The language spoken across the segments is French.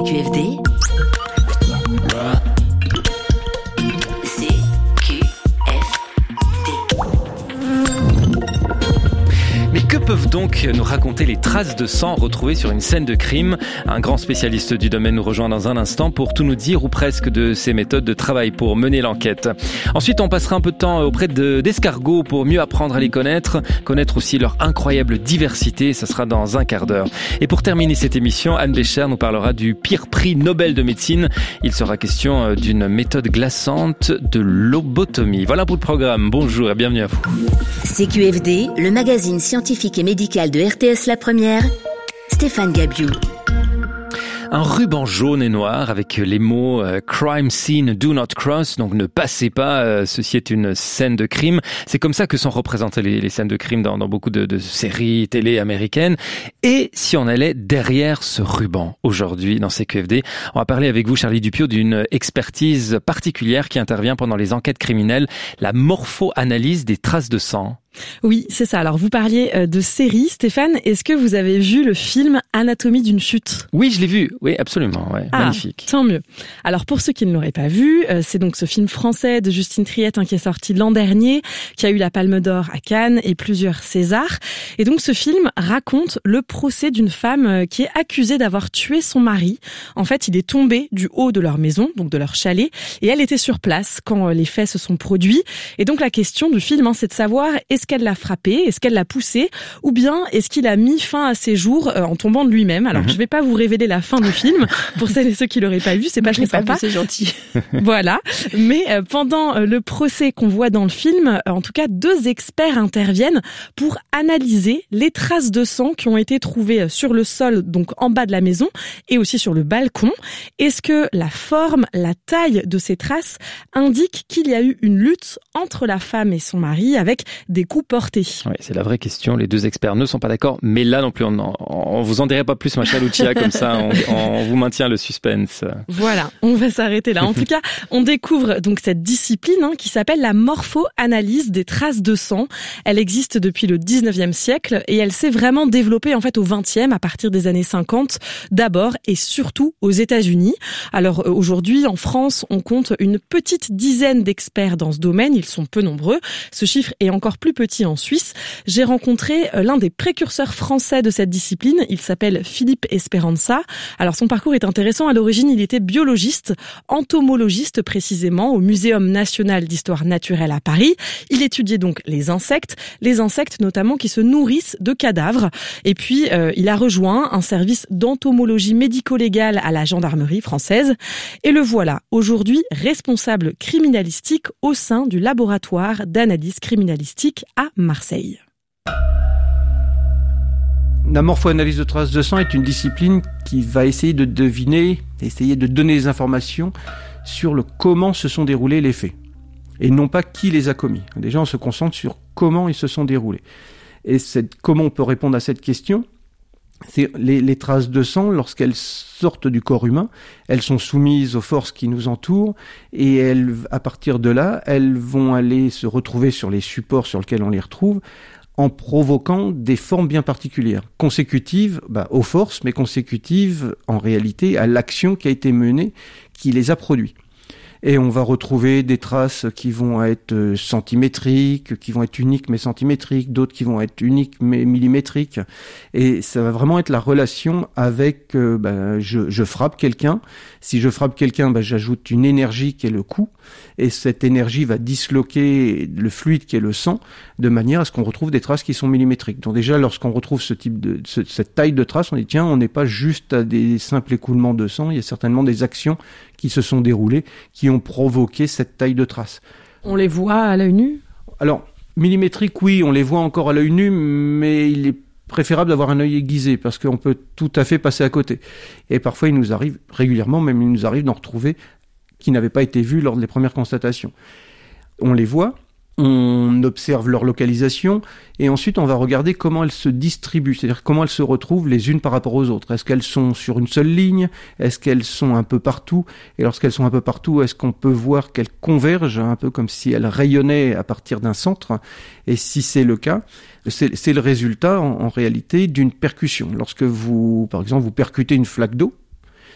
CQFD. Mais que peuvent donc nous raconter les traces de sang retrouvées sur une scène de crime ? Un grand spécialiste du domaine nous rejoint dans un instant pour tout nous dire, ou presque, de ses méthodes de travail pour mener l'enquête. Ensuite, on passera un peu de temps auprès d'escargots pour mieux apprendre à les connaître aussi leur incroyable diversité. Ça sera dans un quart d'heure. Et pour terminer cette émission, Anne Bécher nous parlera du pire prix Nobel de médecine. Il sera question d'une méthode glaçante de lobotomie. Voilà pour le programme. Bonjour et bienvenue à vous. CQFD, le magazine scientifique et médical de RTS La Première, Stéphane Gabiou. Un ruban jaune et noir avec les mots Crime Scene Do Not Cross, donc ne passez pas, ceci est une scène de crime. C'est comme ça que sont représentées les scènes de crime dans beaucoup de séries télé américaines. Et si on allait derrière ce ruban aujourd'hui dans CQFD, on va parler avec vous, Charlie Dupiot, d'une expertise particulière qui intervient pendant les enquêtes criminelles, la morpho-analyse des traces de sang. Oui, c'est ça. Alors, vous parliez de série. Stéphane, est-ce que vous avez vu le film Anatomie d'une chute ? Oui, je l'ai vu. Oui, absolument. Ouais, magnifique. Tant mieux. Alors, pour ceux qui ne l'auraient pas vu, c'est donc ce film français de Justine Triet qui est sorti l'an dernier, qui a eu la Palme d'Or à Cannes et plusieurs Césars. Et donc, ce film raconte le procès d'une femme qui est accusée d'avoir tué son mari. En fait, il est tombé du haut de leur maison, donc de leur chalet, et elle était sur place quand les faits se sont produits. Et donc, la question du film, c'est de savoir est-ce qu'elle l'a frappé, est-ce qu'elle l'a poussé, ou bien est-ce qu'il a mis fin à ses jours en tombant de lui-même. Alors, je vais pas vous révéler la fin du film, pour celles et ceux qui l'auraient pas vu, c'est pas très sympa. C'est gentil. Voilà. Mais pendant le procès qu'on voit dans le film, en tout cas, 2 experts interviennent pour analyser les traces de sang qui ont été trouvées sur le sol, donc en bas de la maison, et aussi sur le balcon. Est-ce que la forme, la taille de ces traces indique qu'il y a eu une lutte entre la femme et son mari avec des coups portés? Oui, c'est la vraie question. Les 2 experts ne sont pas d'accord, mais là non plus, on vous en dirait pas plus, ma chère Lucia, comme ça, on vous maintient le suspense. Voilà, on va s'arrêter là. En tout cas, on découvre donc cette discipline qui s'appelle la morpho-analyse des traces de sang. Elle existe depuis le 19e siècle et elle s'est vraiment développée en fait au 20e, à partir des années 50, d'abord et surtout aux États-Unis. Alors aujourd'hui, en France, on compte une petite dizaine d'experts dans ce domaine. Ils sont peu nombreux. Ce chiffre est encore plus petit en Suisse. J'ai rencontré l'un des précurseurs français de cette discipline. Il s'appelle Philippe Esperanza. Alors son parcours est intéressant. À l'origine, il était biologiste, entomologiste précisément, au Muséum national d'histoire naturelle à Paris. Il étudiait donc les insectes notamment qui se nourrissent de cadavres. Et puis, il a rejoint un service d'entomologie médico-légale à la gendarmerie française. Et le voilà, aujourd'hui, responsable criminalistique au sein du laboratoire d'analyse criminalistique à Marseille. La morpho-analyse de traces de sang est une discipline qui va essayer de deviner, essayer de donner des informations sur le comment se sont déroulés les faits. Et non pas qui les a commis. Déjà, on se concentre sur comment ils se sont déroulés. Et comment on peut répondre à cette question ? C'est les traces de sang, lorsqu'elles sortent du corps humain, elles sont soumises aux forces qui nous entourent et à partir de là, elles vont aller se retrouver sur les supports sur lesquels on les retrouve en provoquant des formes bien particulières, consécutives aux forces, mais consécutives en réalité à l'action qui a été menée, qui les a produits. Et on va retrouver des traces qui vont être centimétriques, qui vont être uniques mais centimétriques, d'autres qui vont être uniques mais millimétriques. Et ça va vraiment être la relation avec je frappe quelqu'un. Si je frappe quelqu'un, j'ajoute une énergie qui est le coup. Et cette énergie va disloquer le fluide qui est le sang de manière à ce qu'on retrouve des traces qui sont millimétriques. Donc déjà, lorsqu'on retrouve cette taille de traces, on dit tiens, on n'est pas juste à des simples écoulements de sang, il y a certainement des actions qui se sont déroulées, qui ont provoqué cette taille de traces. On les voit à l'œil nu ? Alors, millimétriques, oui, on les voit encore à l'œil nu, mais il est préférable d'avoir un œil aiguisé, parce qu'on peut tout à fait passer à côté. Et parfois, il nous arrive, régulièrement même, il nous arrive d'en retrouver qui n'avaient pas été vus lors des premières constatations. On les voit, on observe leur localisation, et ensuite on va regarder comment elles se distribuent, c'est-à-dire comment elles se retrouvent les unes par rapport aux autres. Est-ce qu'elles sont sur une seule ligne ? Est-ce qu'elles sont un peu partout ? Et lorsqu'elles sont un peu partout, est-ce qu'on peut voir qu'elles convergent, un peu comme si elles rayonnaient à partir d'un centre ? Et si c'est le cas, c'est le résultat en réalité d'une percussion. Lorsque vous, par exemple, vous percutez une flaque d'eau,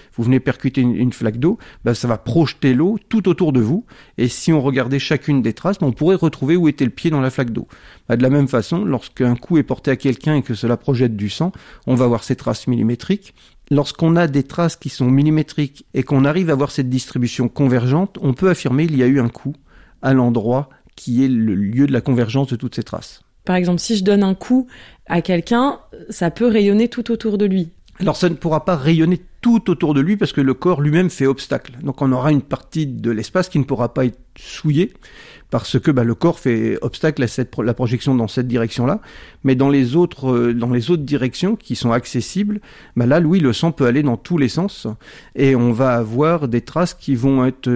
vous venez percuter une flaque d'eau, ça va projeter l'eau tout autour de vous. Et si on regardait chacune des traces, on pourrait retrouver où était le pied dans la flaque d'eau. De la même façon, lorsqu'un coup est porté à quelqu'un et que cela projette du sang, on va voir ces traces millimétriques. Lorsqu'on a des traces qui sont millimétriques et qu'on arrive à voir cette distribution convergente, on peut affirmer qu'il y a eu un coup à l'endroit qui est le lieu de la convergence de toutes ces traces. Par exemple, si je donne un coup à quelqu'un, ça peut rayonner tout autour de lui. Alors ça ne pourra pas rayonner tout autour de lui parce que le corps lui-même fait obstacle. Donc on aura une partie de l'espace qui ne pourra pas être souillée parce que le corps fait obstacle à la projection dans cette direction-là. Mais dans les autres directions qui sont accessibles, là, oui, le sang peut aller dans tous les sens et on va avoir des traces qui vont être,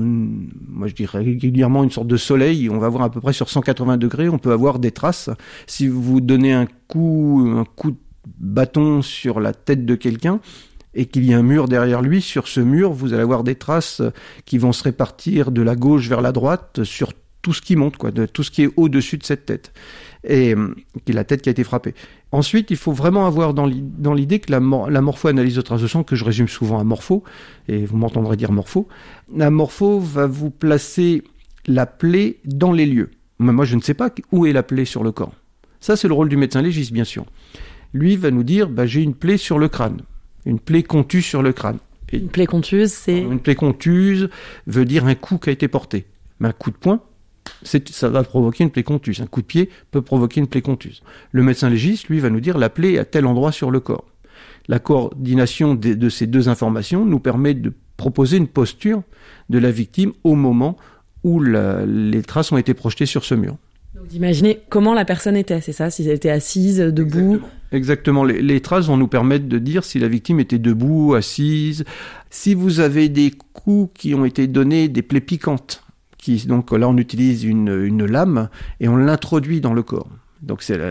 moi je dirais régulièrement une sorte de soleil. On va avoir à peu près sur 180 degrés, on peut avoir des traces. Si vous donnez un coup de bâton sur la tête de quelqu'un et qu'il y a un mur derrière lui, sur ce mur, vous allez avoir des traces qui vont se répartir de la gauche vers la droite sur tout ce qui monte, de tout ce qui est au-dessus de cette tête, et qui est la tête qui a été frappée. Ensuite, il faut vraiment avoir dans l'idée que la morpho-analyse de traces de sang, que je résume souvent à morpho, et vous m'entendrez dire morpho, la morpho va vous placer la plaie dans les lieux. Mais moi, je ne sais pas où est la plaie sur le corps. Ça, c'est le rôle du médecin légiste, bien sûr. Lui va nous dire, j'ai une plaie sur le crâne, une plaie contuse sur le crâne. Et une plaie contuse, c'est... Une plaie contuse veut dire un coup qui a été porté. Mais un coup de poing, ça va provoquer une plaie contuse. Un coup de pied peut provoquer une plaie contuse. Le médecin légiste, lui, va nous dire la plaie à tel endroit sur le corps. La coordination de ces deux informations nous permet de proposer une posture de la victime au moment où les traces ont été projetées sur ce mur. Donc d'imaginer comment la personne était, c'est ça? Si elle était assise, debout. Exactement. Les traces vont nous permettre de dire si la victime était debout, assise. Si vous avez des coups qui ont été donnés, des plaies piquantes, donc là on utilise une lame et on l'introduit dans le corps. Donc c'est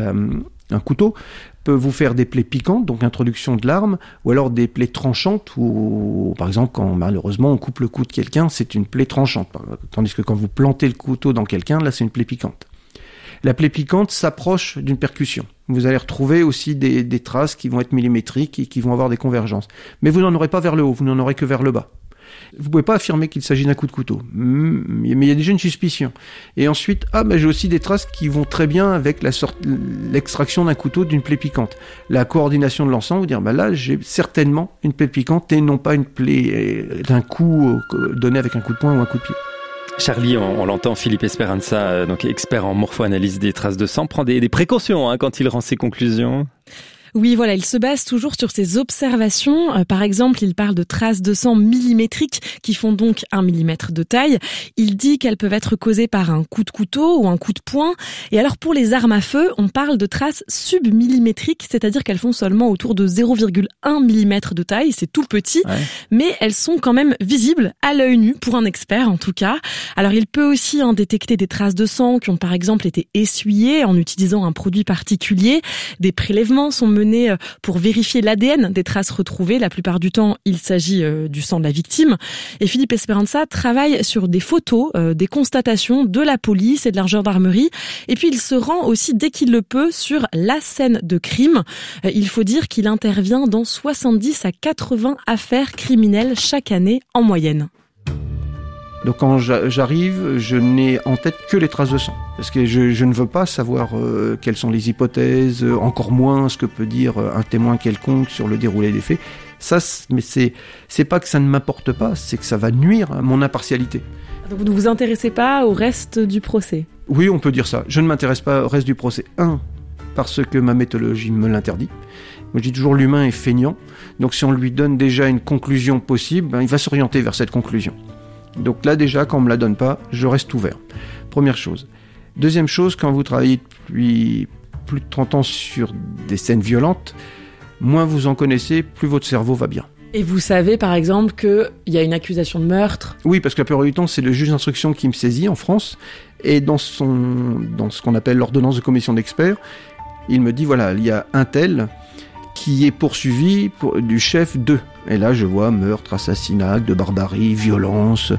un couteau peut vous faire des plaies piquantes, donc introduction de l'arme, ou alors des plaies tranchantes, ou par exemple quand malheureusement on coupe le cou de quelqu'un, c'est une plaie tranchante. Tandis que quand vous plantez le couteau dans quelqu'un, là c'est une plaie piquante. La plaie piquante s'approche d'une percussion. Vous allez retrouver aussi des traces qui vont être millimétriques et qui vont avoir des convergences. Mais vous n'en aurez pas vers le haut, vous n'en aurez que vers le bas. Vous pouvez pas affirmer qu'il s'agit d'un coup de couteau, mais il y a déjà une suspicion. Et ensuite, j'ai aussi des traces qui vont très bien avec l'extraction d'un couteau d'une plaie piquante. La coordination de l'ensemble, vous dire, là, j'ai certainement une plaie piquante et non pas une plaie d'un coup donné avec un coup de poing ou un coup de pied. Charlie, on l'entend, Philippe Esperanza, donc expert en morpho-analyse des traces de sang, prend des précautions quand il rend ses conclusions. Oui, voilà, il se base toujours sur ses observations. Par exemple, il parle de traces de sang millimétriques qui font donc 1 millimètre de taille. Il dit qu'elles peuvent être causées par un coup de couteau ou un coup de poing. Et alors, pour les armes à feu, on parle de traces submillimétriques, c'est-à-dire qu'elles font seulement autour de 0,1 millimètre de taille. C'est tout petit, mais elles sont quand même visibles à l'œil nu, pour un expert en tout cas. Alors, il peut aussi détecter des traces de sang qui ont par exemple été essuyées en utilisant un produit particulier. Des prélèvements sont menés pour vérifier l'ADN des traces retrouvées. La plupart du temps, il s'agit du sang de la victime. Et Philippe Esperanza travaille sur des photos, des constatations de la police et de la gendarmerie. Et puis, il se rend aussi, dès qu'il le peut, sur la scène de crime. Il faut dire qu'il intervient dans 70 à 80 affaires criminelles chaque année en moyenne. Donc quand j'arrive, je n'ai en tête que les traces de sang. Parce que je ne veux pas savoir quelles sont les hypothèses, encore moins ce que peut dire un témoin quelconque sur le déroulé des faits. Ça, mais c'est pas que ça ne m'importe pas, c'est que ça va nuire à mon impartialité. Donc vous ne vous intéressez pas au reste du procès? Oui, on peut dire ça. Je ne m'intéresse pas au reste du procès. Parce que ma méthodologie me l'interdit. Moi, je dis toujours l'humain est feignant. Donc si on lui donne déjà une conclusion possible, il va s'orienter vers cette conclusion. Donc là déjà, quand on ne me la donne pas, je reste ouvert. Première chose. Deuxième chose, quand vous travaillez depuis plus de 30 ans sur des scènes violentes, moins vous en connaissez, plus votre cerveau va bien. Et vous savez par exemple qu'il y a une accusation de meurtre? Oui, parce que la plupart du temps, c'est le juge d'instruction qui me saisit en France, et dans ce qu'on appelle l'ordonnance de commission d'experts, il me dit voilà, il y a un tel qui est poursuivi du chef de. Et là, je vois meurtre, assassinat, acte de barbarie, violence.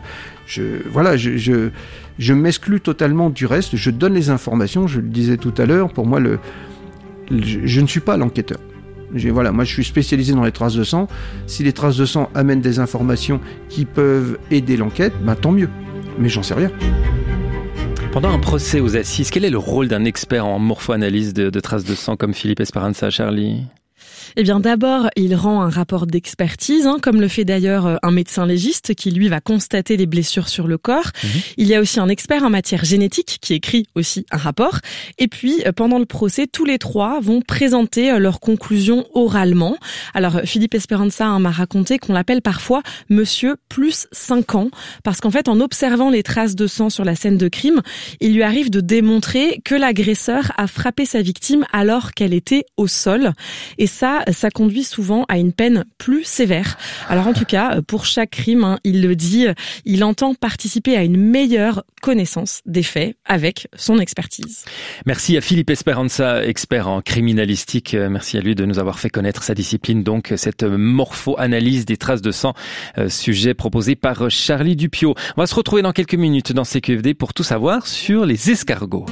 Je m'exclus totalement du reste. Je donne les informations. Je le disais tout à l'heure. Pour moi, je ne suis pas l'enquêteur. Moi, je suis spécialisé dans les traces de sang. Si les traces de sang amènent des informations qui peuvent aider l'enquête, tant mieux. Mais j'en sais rien. Pendant un procès aux assises, quel est le rôle d'un expert en morpho-analyse de traces de sang comme Philippe Esperanza, Charlie ? Eh bien, d'abord, il rend un rapport d'expertise, comme le fait d'ailleurs un médecin légiste qui, lui, va constater les blessures sur le corps. Il y a aussi un expert en matière génétique qui écrit aussi un rapport. Et puis, pendant le procès, tous les trois vont présenter leurs conclusions oralement. Alors, Philippe Esperanza m'a raconté qu'on l'appelle parfois Monsieur plus 5 ans, parce qu'en fait, en observant les traces de sang sur la scène de crime, il lui arrive de démontrer que l'agresseur a frappé sa victime alors qu'elle était au sol. Et ça conduit souvent à une peine plus sévère. Alors en tout cas, pour chaque crime, il le dit, il entend participer à une meilleure connaissance des faits avec son expertise. Merci à Philippe Esperanza, expert en criminalistique. Merci à lui de nous avoir fait connaître sa discipline, donc cette morpho-analyse des traces de sang, sujet proposé par Charlie Dupiot. On va se retrouver dans quelques minutes dans CQFD pour tout savoir sur les escargots.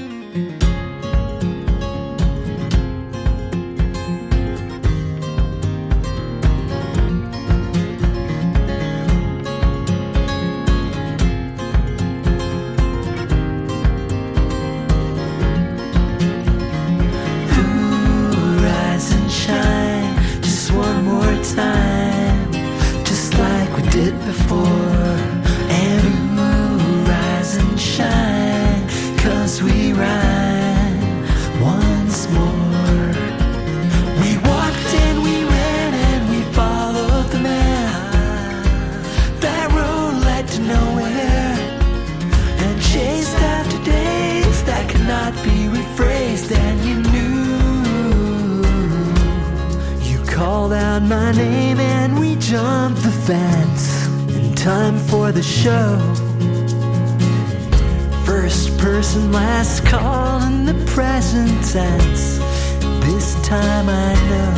My name and we jump the fence in time for the show. First person, last call in the present tense. This time I know.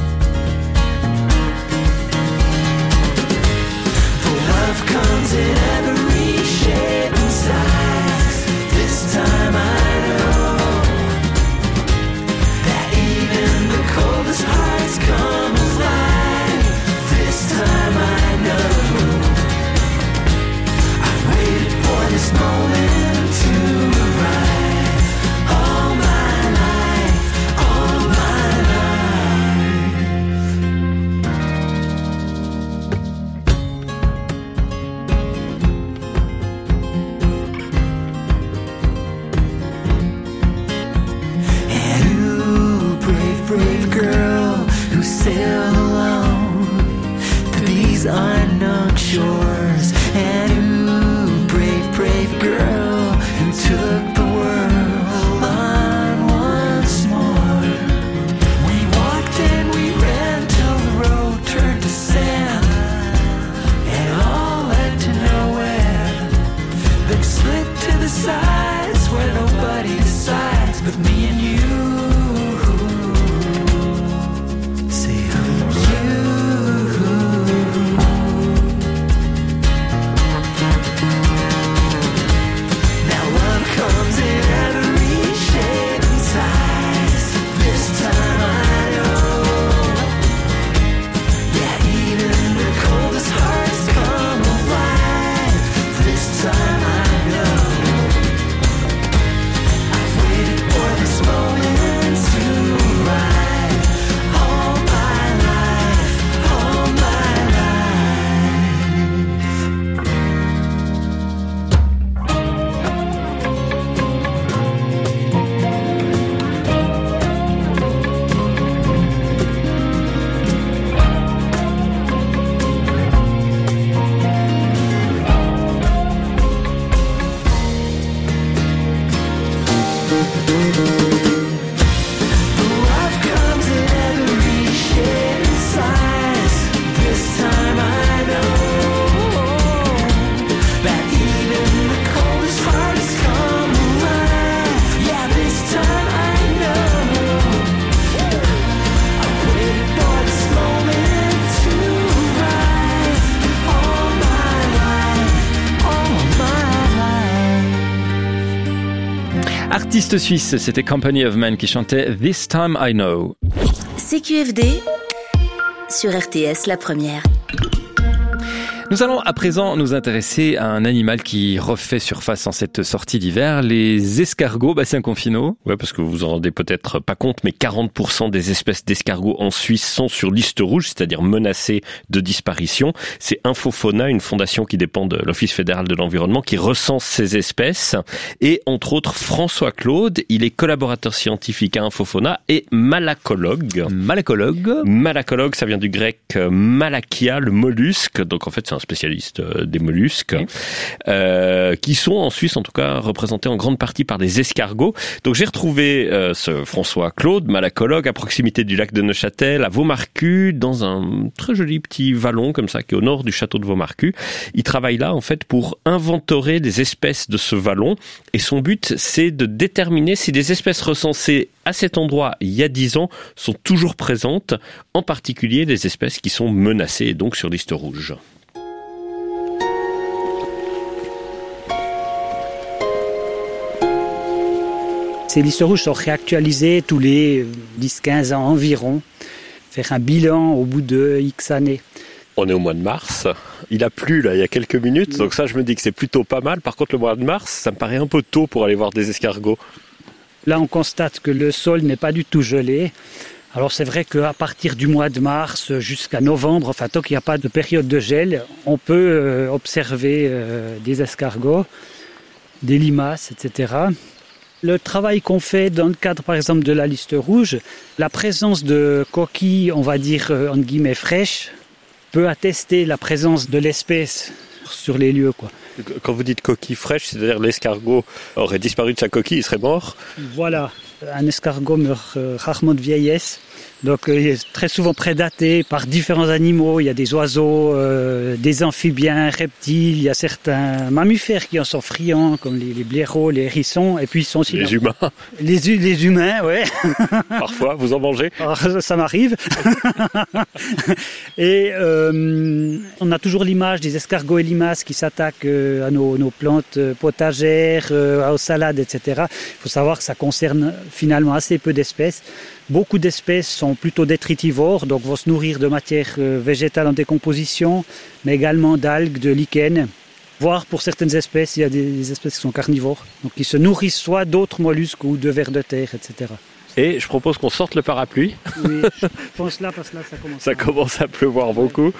For love comes in every shape and size. This time I know that even the coldest hearts come alive. This time I know I've waited for this moment to arrive. All my life, all my life. And ooh, brave, brave girl who sailed these unknown shores. And ooh, brave, brave girl who took the world on once more. We walked and we ran till the road turned to sand, and all led to nowhere. Then slid to the sides where nobody decides but me and you. Artiste suisse, c'était Company of Men qui chantait This Time I Know. CQFD sur RTS La Première. Nous allons à présent nous intéresser à un animal qui refait surface en cette sortie d'hiver, les escargots. Bastien Confino. Ouais, parce que vous vous en rendez peut-être pas compte, mais 40% des espèces d'escargots en Suisse sont sur liste rouge, c'est-à-dire menacées de disparition. C'est Infofauna, une fondation qui dépend de l'Office fédéral de l'environnement, qui recense ces espèces. Et entre autres, François Claude, il est collaborateur scientifique à Infofauna et malacologue. Malacologue, ça vient du grec malakia, le mollusque. Donc en fait, c'est un spécialiste des mollusques, qui sont en Suisse en tout cas représentés en grande partie par des escargots. Donc j'ai retrouvé ce François Claude, malacologue, à proximité du lac de Neuchâtel, à Vaumarcus, dans un très joli petit vallon comme ça qui est au nord du château de Vaumarcus. Il travaille là en fait pour inventorer des espèces de ce vallon et son but c'est de déterminer si des espèces recensées à cet endroit il y a 10 ans sont toujours présentes, en particulier des espèces qui sont menacées et donc sur liste rouge. Ces listes rouges sont réactualisées tous les 10-15 ans environ, faire un bilan au bout de X années. On est au mois de mars, il a plu là il y a quelques minutes, donc ça je me dis que c'est plutôt pas mal. Par contre le mois de mars, ça me paraît un peu tôt pour aller voir des escargots. Là on constate que le sol n'est pas du tout gelé. Alors c'est vrai qu'à partir du mois de mars jusqu'à novembre, enfin tant qu'il n'y a pas de période de gel, on peut observer des escargots, des limaces, etc. Le travail qu'on fait dans le cadre, par exemple, de la liste rouge, la présence de coquilles, on va dire, entre guillemets, fraîches, peut attester la présence de l'espèce sur les lieux, quoi. Quand vous dites coquille fraîche, c'est-à-dire l'escargot aurait disparu de sa coquille, il serait mort? Voilà, un escargot meurt rarement de vieillesse. Donc il est très souvent prédaté par différents animaux. Il y a des oiseaux, des amphibiens, reptiles. Il y a certains mammifères qui en sont friands, comme les blaireaux, les hérissons. Et puis ils sont aussi les humains. Les humains, ouais. Parfois, vous en mangez? Alors, ça m'arrive. Et on a toujours l'image des escargots et limaces qui s'attaquent à nos plantes potagères, aux salades, etc. Il faut savoir que ça concerne finalement assez peu d'espèces. Beaucoup d'espèces sont plutôt détritivores, donc vont se nourrir de matières végétales en décomposition, mais également d'algues, de lichens. Voire pour certaines espèces, il y a des espèces qui sont carnivores, donc qui se nourrissent soit d'autres mollusques ou de vers de terre, etc. Et je propose qu'on sorte le parapluie. Oui, je pense là, parce que là, ça commence à pleuvoir beaucoup.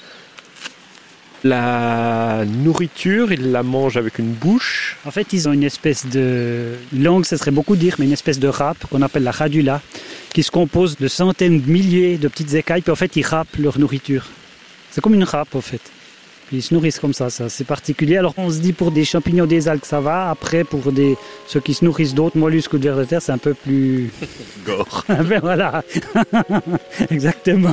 La nourriture, ils la mangent avec une bouche. En fait, ils ont une espèce de langue, ça serait beaucoup dire, mais une espèce de râpe qu'on appelle la radula, qui se compose de centaines de milliers de petites écailles, puis en fait, ils râpent leur nourriture. C'est comme une râpe, en fait. Puis ils se nourrissent comme ça, c'est particulier. Alors, on se dit pour des champignons, des algues, ça va. Après, pour ceux qui se nourrissent d'autres mollusques ou de vers de terre, c'est un peu plus... gore. Ben voilà, exactement.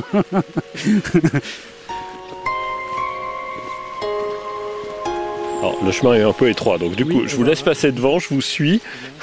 Alors, le chemin est un peu étroit, donc du coup, je vous laisse passer devant, je vous suis.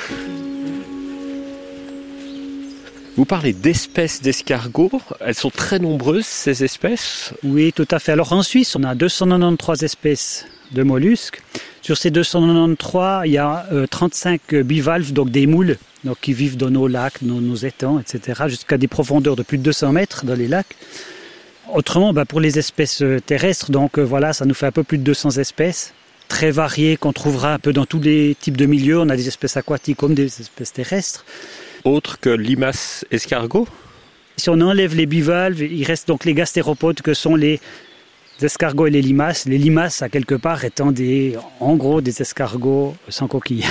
Vous parlez d'espèces d'escargots, elles sont très nombreuses, ces espèces? Oui, tout à fait. Alors en Suisse, on a 293 espèces de mollusques. Sur ces 293, il y a 35 bivalves, donc des moules, donc qui vivent dans nos lacs, nos étangs, etc., jusqu'à des profondeurs de plus de 200 mètres dans les lacs. Autrement, pour les espèces terrestres, donc voilà, ça nous fait un peu plus de 200 espèces. Très variées, qu'on trouvera un peu dans tous les types de milieux. On a des espèces aquatiques comme des espèces terrestres. Autres que limaces escargots? Si on enlève les bivalves, il reste donc les gastéropodes que sont les escargots et les limaces. Les limaces, à quelque part, étant en gros des escargots sans coquille.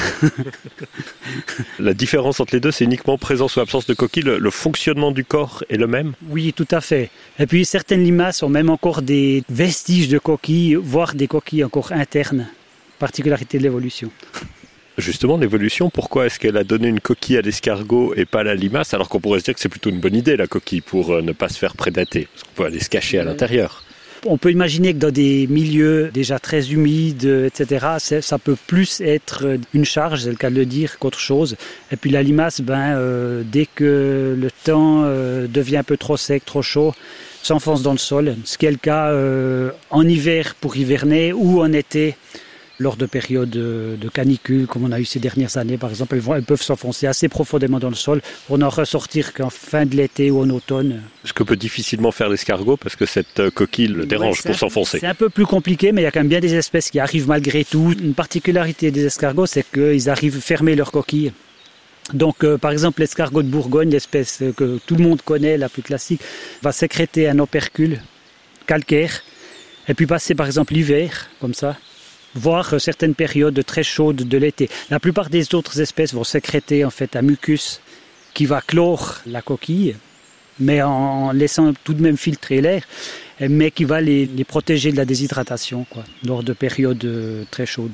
La différence entre les deux, c'est uniquement présence ou absence de coquille. Le fonctionnement du corps est le même? Oui, tout à fait. Et puis certaines limaces ont même encore des vestiges de coquilles, voire des coquilles encore internes. Particularité de l'évolution. Justement, l'évolution, pourquoi est-ce qu'elle a donné une coquille à l'escargot et pas à la limace, alors qu'on pourrait se dire que c'est plutôt une bonne idée, la coquille, pour ne pas se faire prédater, parce qu'on peut aller se cacher à l'intérieur. On peut imaginer que dans des milieux déjà très humides, etc., ça peut plus être une charge, c'est le cas de le dire, qu'autre chose. Et puis la limace, dès que le temps devient un peu trop sec, trop chaud, s'enfonce dans le sol, ce qui est le cas en hiver pour hiverner ou en été Lors de périodes de canicule, comme on a eu ces dernières années, par exemple, elles peuvent s'enfoncer assez profondément dans le sol pour n'en ressortir qu'en fin de l'été ou en automne. Ce que peut difficilement faire l'escargot parce que cette coquille le dérange pour s'enfoncer. C'est un peu plus compliqué, mais il y a quand même bien des espèces qui arrivent malgré tout. Une particularité des escargots, c'est qu'ils arrivent à fermer leur coquille. Donc, par exemple, l'escargot de Bourgogne, l'espèce que tout le monde connaît, la plus classique, va sécréter un opercule calcaire et puis passer, par exemple, l'hiver, comme ça, voire certaines périodes très chaudes de l'été. La plupart des autres espèces vont sécréter en fait un mucus qui va clore la coquille, mais en laissant tout de même filtrer l'air, mais qui va les protéger de la déshydratation, quoi, lors de périodes très chaudes.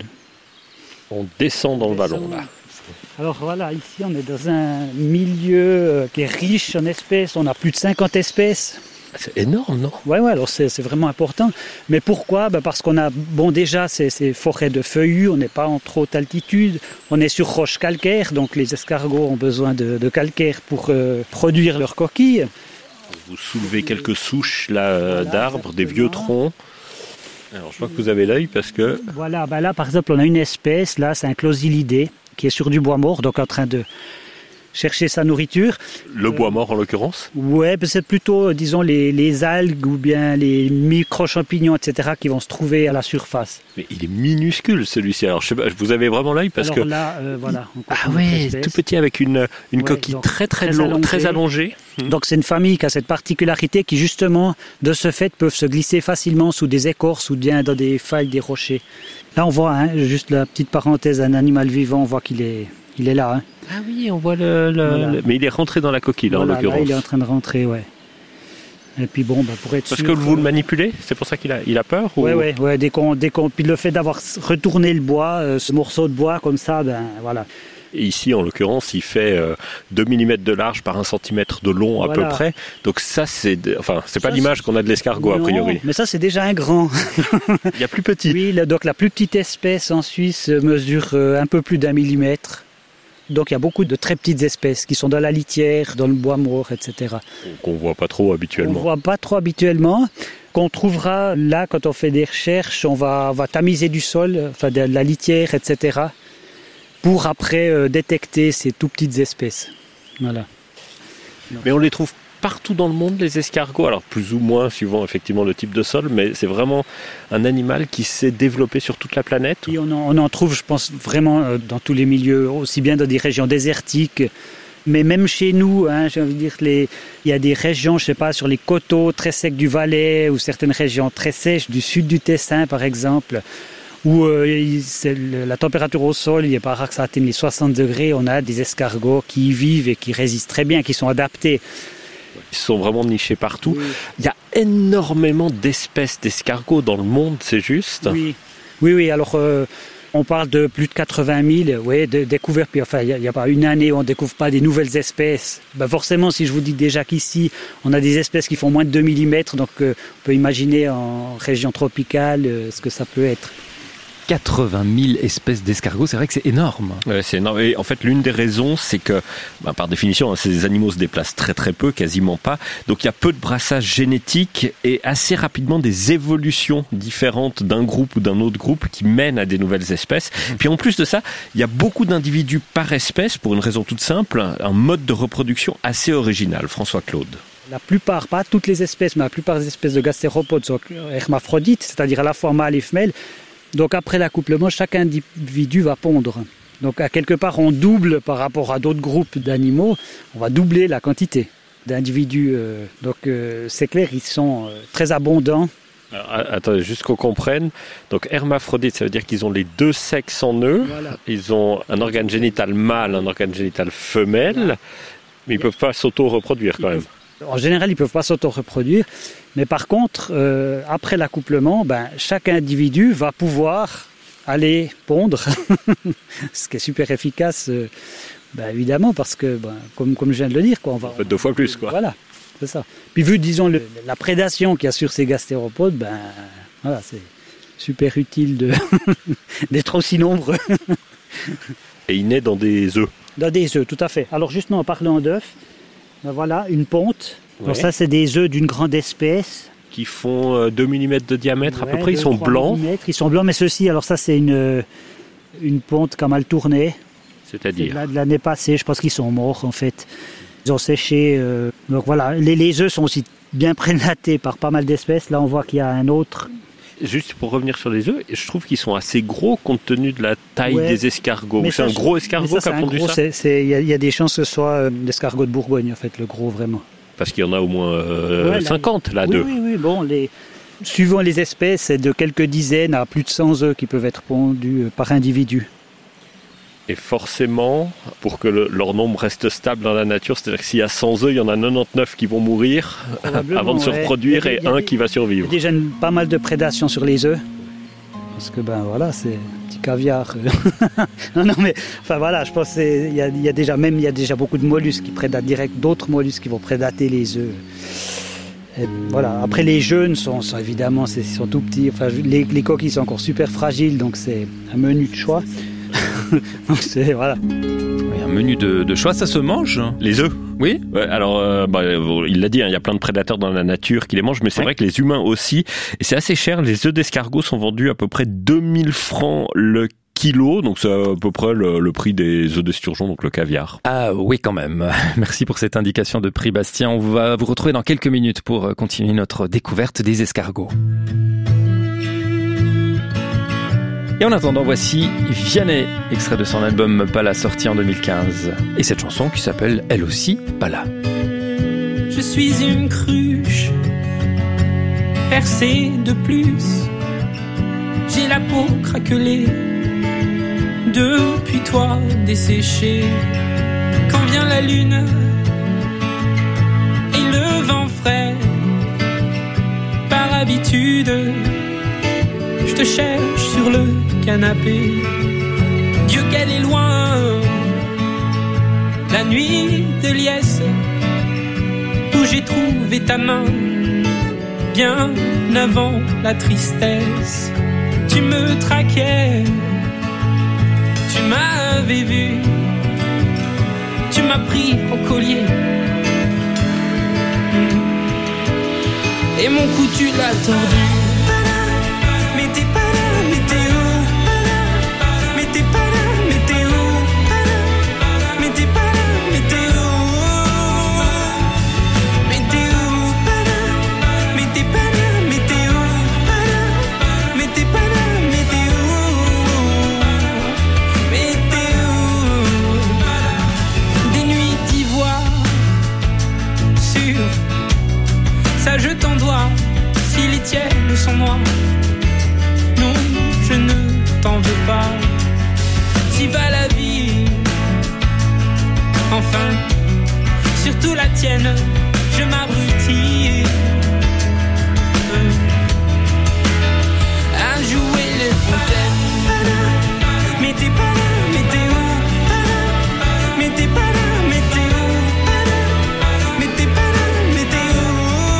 On descend dans le vallon là. Alors voilà, ici on est dans un milieu qui est riche en espèces, on a plus de 50 espèces. C'est énorme, non? Ouais, alors c'est vraiment important. Mais pourquoi? Parce qu'on a, déjà ces forêts de feuillus, on n'est pas en trop haute altitude, on est sur roche calcaire, donc les escargots ont besoin de calcaire pour produire leurs coquilles. Vous soulevez quelques souches là, d'arbres, des vieux troncs. Alors je vois que vous avez l'œil parce que... Voilà, là par exemple on a une espèce, là c'est un closilidé qui est sur du bois mort, donc en train de chercher sa nourriture. Le bois mort en l'occurrence? Ouais, c'est plutôt, disons, les algues ou bien les micro-champignons, etc. qui vont se trouver à la surface. Mais il est minuscule celui-ci. Alors je sais pas, vous avez vraiment l'œil parce que... Là, voilà. Ah ouais, tout petit avec une coquille donc, très allongée. Donc c'est une famille qui a cette particularité qui justement, de ce fait, peuvent se glisser facilement sous des écorces ou bien dans des failles des rochers. Là on voit, juste la petite parenthèse, un animal vivant, on voit qu'il est là. Hein. Ah oui, on voit voilà. Mais il est rentré dans la coquille, là, en l'occurrence. Là, il est en train de rentrer, ouais. Et puis bon, pour être Parce sûr... que vous le manipulez? C'est pour ça qu'il a peur ou... Ouais, puis le fait d'avoir retourné le bois, ce morceau de bois comme ça, voilà. Et ici, en l'occurrence, il fait 2 mm de large par 1 cm de long à peu près. Donc ça, c'est pas l'image qu'on a de l'escargot, a priori. Mais ça, c'est déjà un grand. Il y a plus petit. Oui, donc la plus petite espèce en Suisse mesure un peu plus d'1 millimètre. Donc il y a beaucoup de très petites espèces qui sont dans la litière, dans le bois mort, etc. Qu'on ne voit pas trop habituellement. On voit pas trop habituellement. Qu'on trouvera là, quand on fait des recherches, on va tamiser du sol, enfin de la litière, etc. pour après détecter ces tout petites espèces. Voilà. Mais on les trouve partout dans le monde, les escargots, alors plus ou moins suivant effectivement le type de sol, mais c'est vraiment un animal qui s'est développé sur toute la planète. Et on en trouve, je pense, vraiment dans tous les milieux, aussi bien dans des régions désertiques, mais même chez nous, j'ai envie de dire, il y a des régions, je sais pas, sur les coteaux très secs du Valais, ou certaines régions très sèches du sud du Tessin, par exemple, où la température au sol, il n'est pas rare que ça atteigne les 60 degrés, on a des escargots qui y vivent et qui résistent très bien, qui sont adaptés. Ils sont vraiment nichés partout. Oui. Il y a énormément d'espèces d'escargots dans le monde, c'est juste? Oui. Alors, on parle de plus de 80 000 de découvertes. Puis, enfin, il n'y a pas une année où on ne découvre pas des nouvelles espèces. Forcément, si je vous dis déjà qu'ici, on a des espèces qui font moins de 2 mm, donc on peut imaginer en région tropicale ce que ça peut être. 80 000 espèces d'escargots, c'est vrai que c'est énorme. Ouais, c'est énorme. Et en fait, l'une des raisons, c'est que, par définition, ces animaux se déplacent très très peu, quasiment pas. Donc il y a peu de brassage génétique et assez rapidement des évolutions différentes d'un groupe ou d'un autre groupe qui mènent à des nouvelles espèces. Puis en plus de ça, il y a beaucoup d'individus par espèce, pour une raison toute simple, un mode de reproduction assez original. François Claude. La plupart, pas toutes les espèces, mais la plupart des espèces de gastéropodes sont hermaphrodites, c'est-à-dire à la fois mâles et femelles. Donc après l'accouplement, chaque individu va pondre. Donc à quelque part, on double par rapport à d'autres groupes d'animaux, on va doubler la quantité d'individus. Donc c'est clair, ils sont très abondants. Alors, attendez, juste qu'on comprenne. Donc hermaphrodite, ça veut dire qu'ils ont les deux sexes en eux. Voilà. Ils ont un organe génital mâle, un organe génital femelle, mais ils ne peuvent pas s'auto-reproduire quand même. En général, ils ne peuvent pas s'auto-reproduire. Mais par contre, après l'accouplement, chaque individu va pouvoir aller pondre, ce qui est super efficace, évidemment, parce que, comme je viens de le dire, on va... 2 fois plus, quoi. Voilà, c'est ça. Puis vu, disons, la prédation qu'il y a sur ces gastéropodes, voilà, c'est super utile d'être aussi nombreux. Et il naît dans des œufs. Dans des œufs, tout à fait. Alors justement, en parlant d'œufs, voilà, une ponte. Ouais. Alors ça, c'est des œufs d'une grande espèce. qui font 2 mm de diamètre à peu près. Ils sont blancs. Ils sont blancs, mais ceux-ci, alors ça c'est une ponte qui a mal tourné. C'est-à-dire de l'année passée, je pense qu'ils sont morts en fait. Ils ont séché. Donc voilà, les œufs sont aussi bien prédatés par pas mal d'espèces. Là on voit qu'il y a un autre. Juste pour revenir sur les œufs, je trouve qu'ils sont assez gros compte tenu de la taille des escargots. C'est un gros escargot qui a pondu ça. Il y a des chances que ce soit l'escargot de Bourgogne en fait, le gros vraiment. Parce qu'il y en a au moins 50 là, d'œufs. Oui, bon, suivant les espèces, c'est de quelques dizaines à plus de 100 œufs qui peuvent être pondus par individu. Et forcément, pour que leur nombre reste stable dans la nature, c'est-à-dire que s'il y a 100 œufs, il y en a 99 qui vont mourir avant de se reproduire et un qui va survivre. Il y a déjà pas mal de prédation sur les œufs. Parce que voilà, c'est un petit caviar. non, mais enfin voilà, je pense qu'il y a déjà beaucoup de mollusques qui prédatent direct, d'autres mollusques qui vont prédater les œufs. Et voilà. Après les jeunes sont évidemment sont tout petits. Enfin, les coquilles sont encore super fragiles, donc c'est un menu de choix. Donc voilà. Oui, un menu de choix, ça se mange. Les œufs. Oui. Ouais, alors, il l'a dit, il y a plein de prédateurs dans la nature qui les mangent, mais c'est vrai que les humains aussi. Et c'est assez cher. Les œufs d'escargot sont vendus à peu près 2000 francs le kilo, donc c'est à peu près le prix des œufs d'esturgeon, donc le caviar. Ah oui, quand même. Merci pour cette indication de prix, Bastien. On va vous retrouver dans quelques minutes pour continuer notre découverte des escargots. Et en attendant, voici Vianney, extrait de son album Pala, sorti en 2015. Et cette chanson qui s'appelle, elle aussi, Pala. Je suis une cruche, percée de plus. J'ai la peau craquelée, depuis toi desséchée. Quand vient la lune et le vent frais, par habitude, je te cherche sur le canapé. Dieu qu'elle est loin, la nuit de liesse, où j'ai trouvé ta main, bien avant la tristesse. Tu me traquais, tu m'avais vu, tu m'as pris au collier, et mon cou tu l'as tordu. Mais t'es pas là, mais t'es où? Mais t'es pas là, mais t'es où? Mais t'es pas là, mais t'es où? Mais t'es où? Mais t'es pas là, mais t'es où? Mais t'es pas là, mais t'es où? Mais t'es où? Des nuits d'ivoire sur ça je t'en dois, si les tiennes sont noires. Non, je ne t'en veux pas. Si va la vie, enfin, surtout la tienne, je m'abrutis à jouer les fontaines. Mais t'es pas là, mais t'es où? Mais t'es pas là, mais t'es où? Mais t'es pas là, mais t'es où?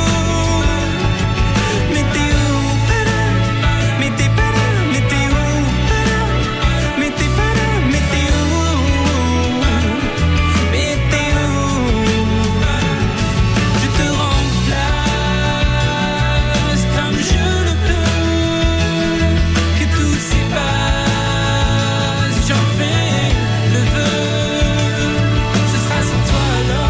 Mais t'es où? Mais t'es pas là, mais t'es où? Mais t'es pas là, mais t'es où? Mais t'es où? Je te remplace comme je le peux. Que tout s'efface, j'en fais le vœu. Ce sera sans toi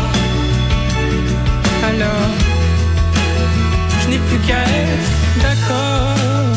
alors je n'ai plus qu'à être d'accord.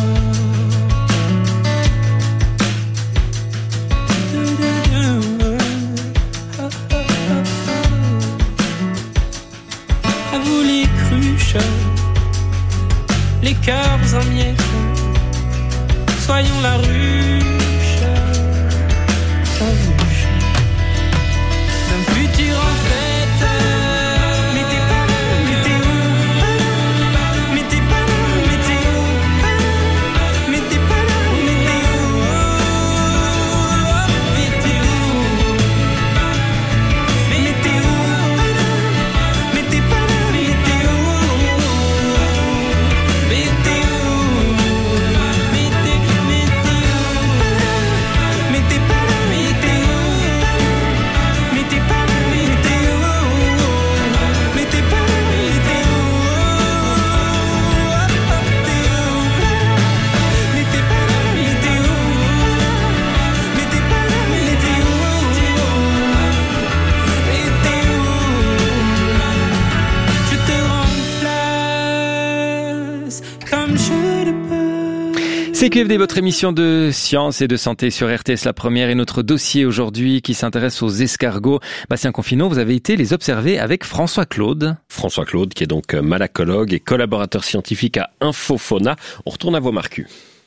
À vous les cruches, les cœurs en miettes, soyons la ruche, la ruche d'un futur en fête. Mais t'es pas là, mais t'es où? Mais t'es pas là, mais t'es où? Mais t'es pas là, mais t'es où? Mais t'es où? Mais t'es où? Mais t'es pas là, mais t'es où? Mais t'es où? Mais t'es où? Mais t'es pas là, mais t'es où? Mais t'es pas là, mais t'es où? comme je le peux. CQFD, votre émission de science et de santé sur RTS La Première, et notre dossier aujourd'hui qui s'intéresse aux escargots. Bastien Confinot, vous avez été les observer avec François Claude. François Claude, qui est donc malacologue et collaborateur scientifique à Infofauna. On retourne à vos marcus.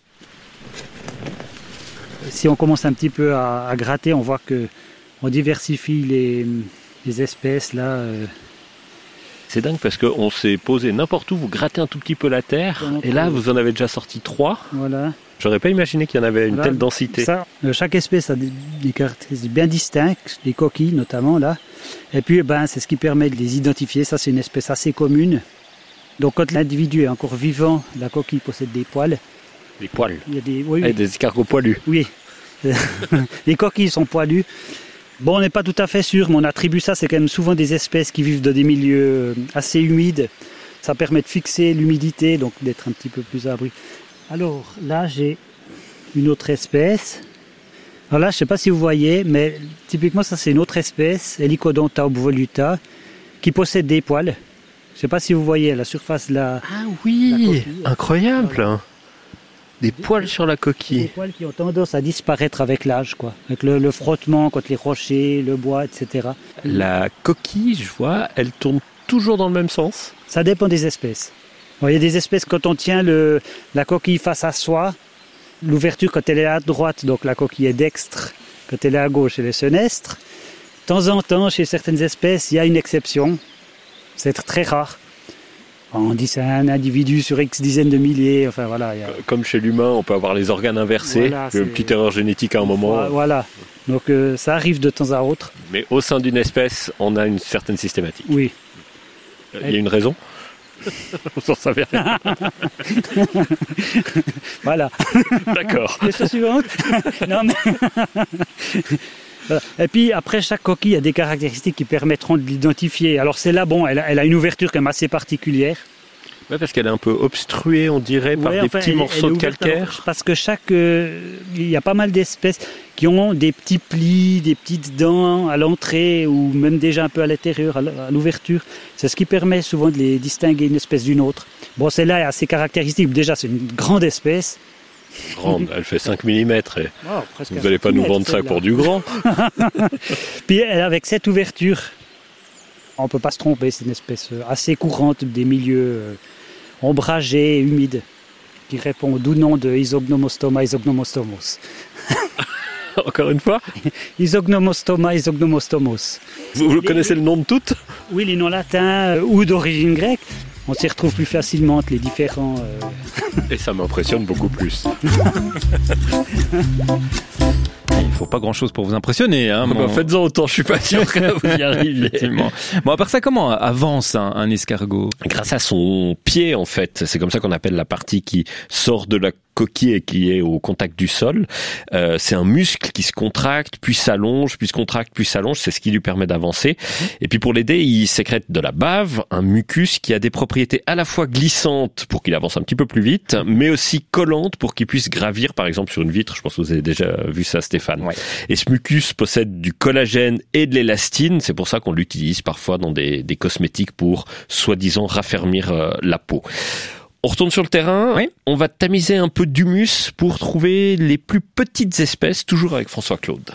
Si on commence un petit peu à gratter, on voit que on diversifie les espèces là. C'est dingue parce qu'on s'est posé n'importe où, vous grattez un tout petit peu la terre, et là vous en avez déjà sorti 3. Voilà. J'aurais pas imaginé qu'il y en avait une telle densité. Ça, chaque espèce a des caractéristiques bien distinctes, les coquilles notamment là. Et puis c'est ce qui permet de les identifier. Ça, c'est une espèce assez commune. Donc quand l'individu est encore vivant, la coquille possède des poils. Des poils. Il y a des escargots poilus. Oui. Les coquilles sont poilues. Bon, on n'est pas tout à fait sûr, mais on attribue ça, c'est quand même souvent des espèces qui vivent dans des milieux assez humides. Ça permet de fixer l'humidité, donc d'être un petit peu plus à l'abri. Alors là, j'ai une autre espèce. Alors là, je ne sais pas si vous voyez, mais typiquement, ça c'est une autre espèce, Helicodonta obvoluta, qui possède des poils. Je ne sais pas si vous voyez à la surface de la... Ah oui, la coquille. incroyable. Voilà. Des poils sur la coquille. Des poils qui ont tendance à disparaître avec l'âge, quoi. Avec le frottement contre les rochers, le bois, etc. La coquille, je vois, elle tourne toujours dans le même sens. Ça dépend des espèces. Bon, il y a des espèces, quand on tient la coquille face à soi, l'ouverture, quand elle est à droite, donc la coquille est dextre. Quand elle est à gauche, elle est senestre. De temps en temps, chez certaines espèces, il y a une exception. C'est très rare. On dit c'est un individu sur X dizaines de milliers, enfin voilà. Comme chez l'humain, on peut avoir les organes inversés, Voilà, une petite erreur génétique à un moment. Voilà, donc ça arrive de temps à autre. Mais au sein d'une espèce, on a une certaine systématique. Oui. Il y a une raison? Vous n'en savez rien. Voilà. D'accord. Question suivante. Non, mais... Voilà. Et puis après, chaque coquille a des caractéristiques qui permettront de l'identifier. Alors celle-là, bon, elle a une ouverture quand même assez particulière. Ouais, parce qu'elle est un peu obstruée, on dirait, par des petits morceaux de calcaire. Parce que il y a pas mal d'espèces qui ont des petits plis, des petites dents à l'entrée ou même déjà un peu à l'intérieur, à l'ouverture. C'est ce qui permet souvent de les distinguer une espèce d'une autre. Bon, celle-là est assez caractéristique. Déjà, c'est une grande espèce. Grande, elle fait 5 mm et vous n'allez pas nous vendre ça pour du grand. Puis avec cette ouverture, on ne peut pas se tromper, c'est une espèce assez courante des milieux ombragés et humides qui répond au doux nom de Isognomostoma isognomostomos. Encore une fois? Isognomostoma isognomostomos. Vous connaissez le nom de toutes? Oui, les noms latins ou d'origine grecque. On s'y retrouve plus facilement entre les différents... Et ça m'impressionne beaucoup plus. Il ne faut pas grand-chose pour vous impressionner. Hein, faites-en autant, je suis pas sûr que vous y arriviez. Bon, à part ça, comment avance un escargot? Grâce à son pied, en fait. C'est comme ça qu'on appelle la partie qui sort de la coquille et qui est au contact du sol. C'est un muscle qui se contracte, puis s'allonge, puis se contracte, puis s'allonge. C'est ce qui lui permet d'avancer. Et puis pour l'aider, il sécrète de la bave, un mucus qui a des propriétés à la fois glissantes pour qu'il avance un petit peu plus vite, mais aussi collantes pour qu'il puisse gravir, par exemple, sur une vitre. Je pense que vous avez déjà vu ça, Stéphane. Ouais. Et ce mucus possède du collagène et de l'élastine. C'est pour ça qu'on l'utilise parfois dans des cosmétiques pour, soi-disant, raffermir la peau. On retourne sur le terrain, oui. On va tamiser un peu d'humus pour trouver les plus petites espèces, toujours avec François Claude.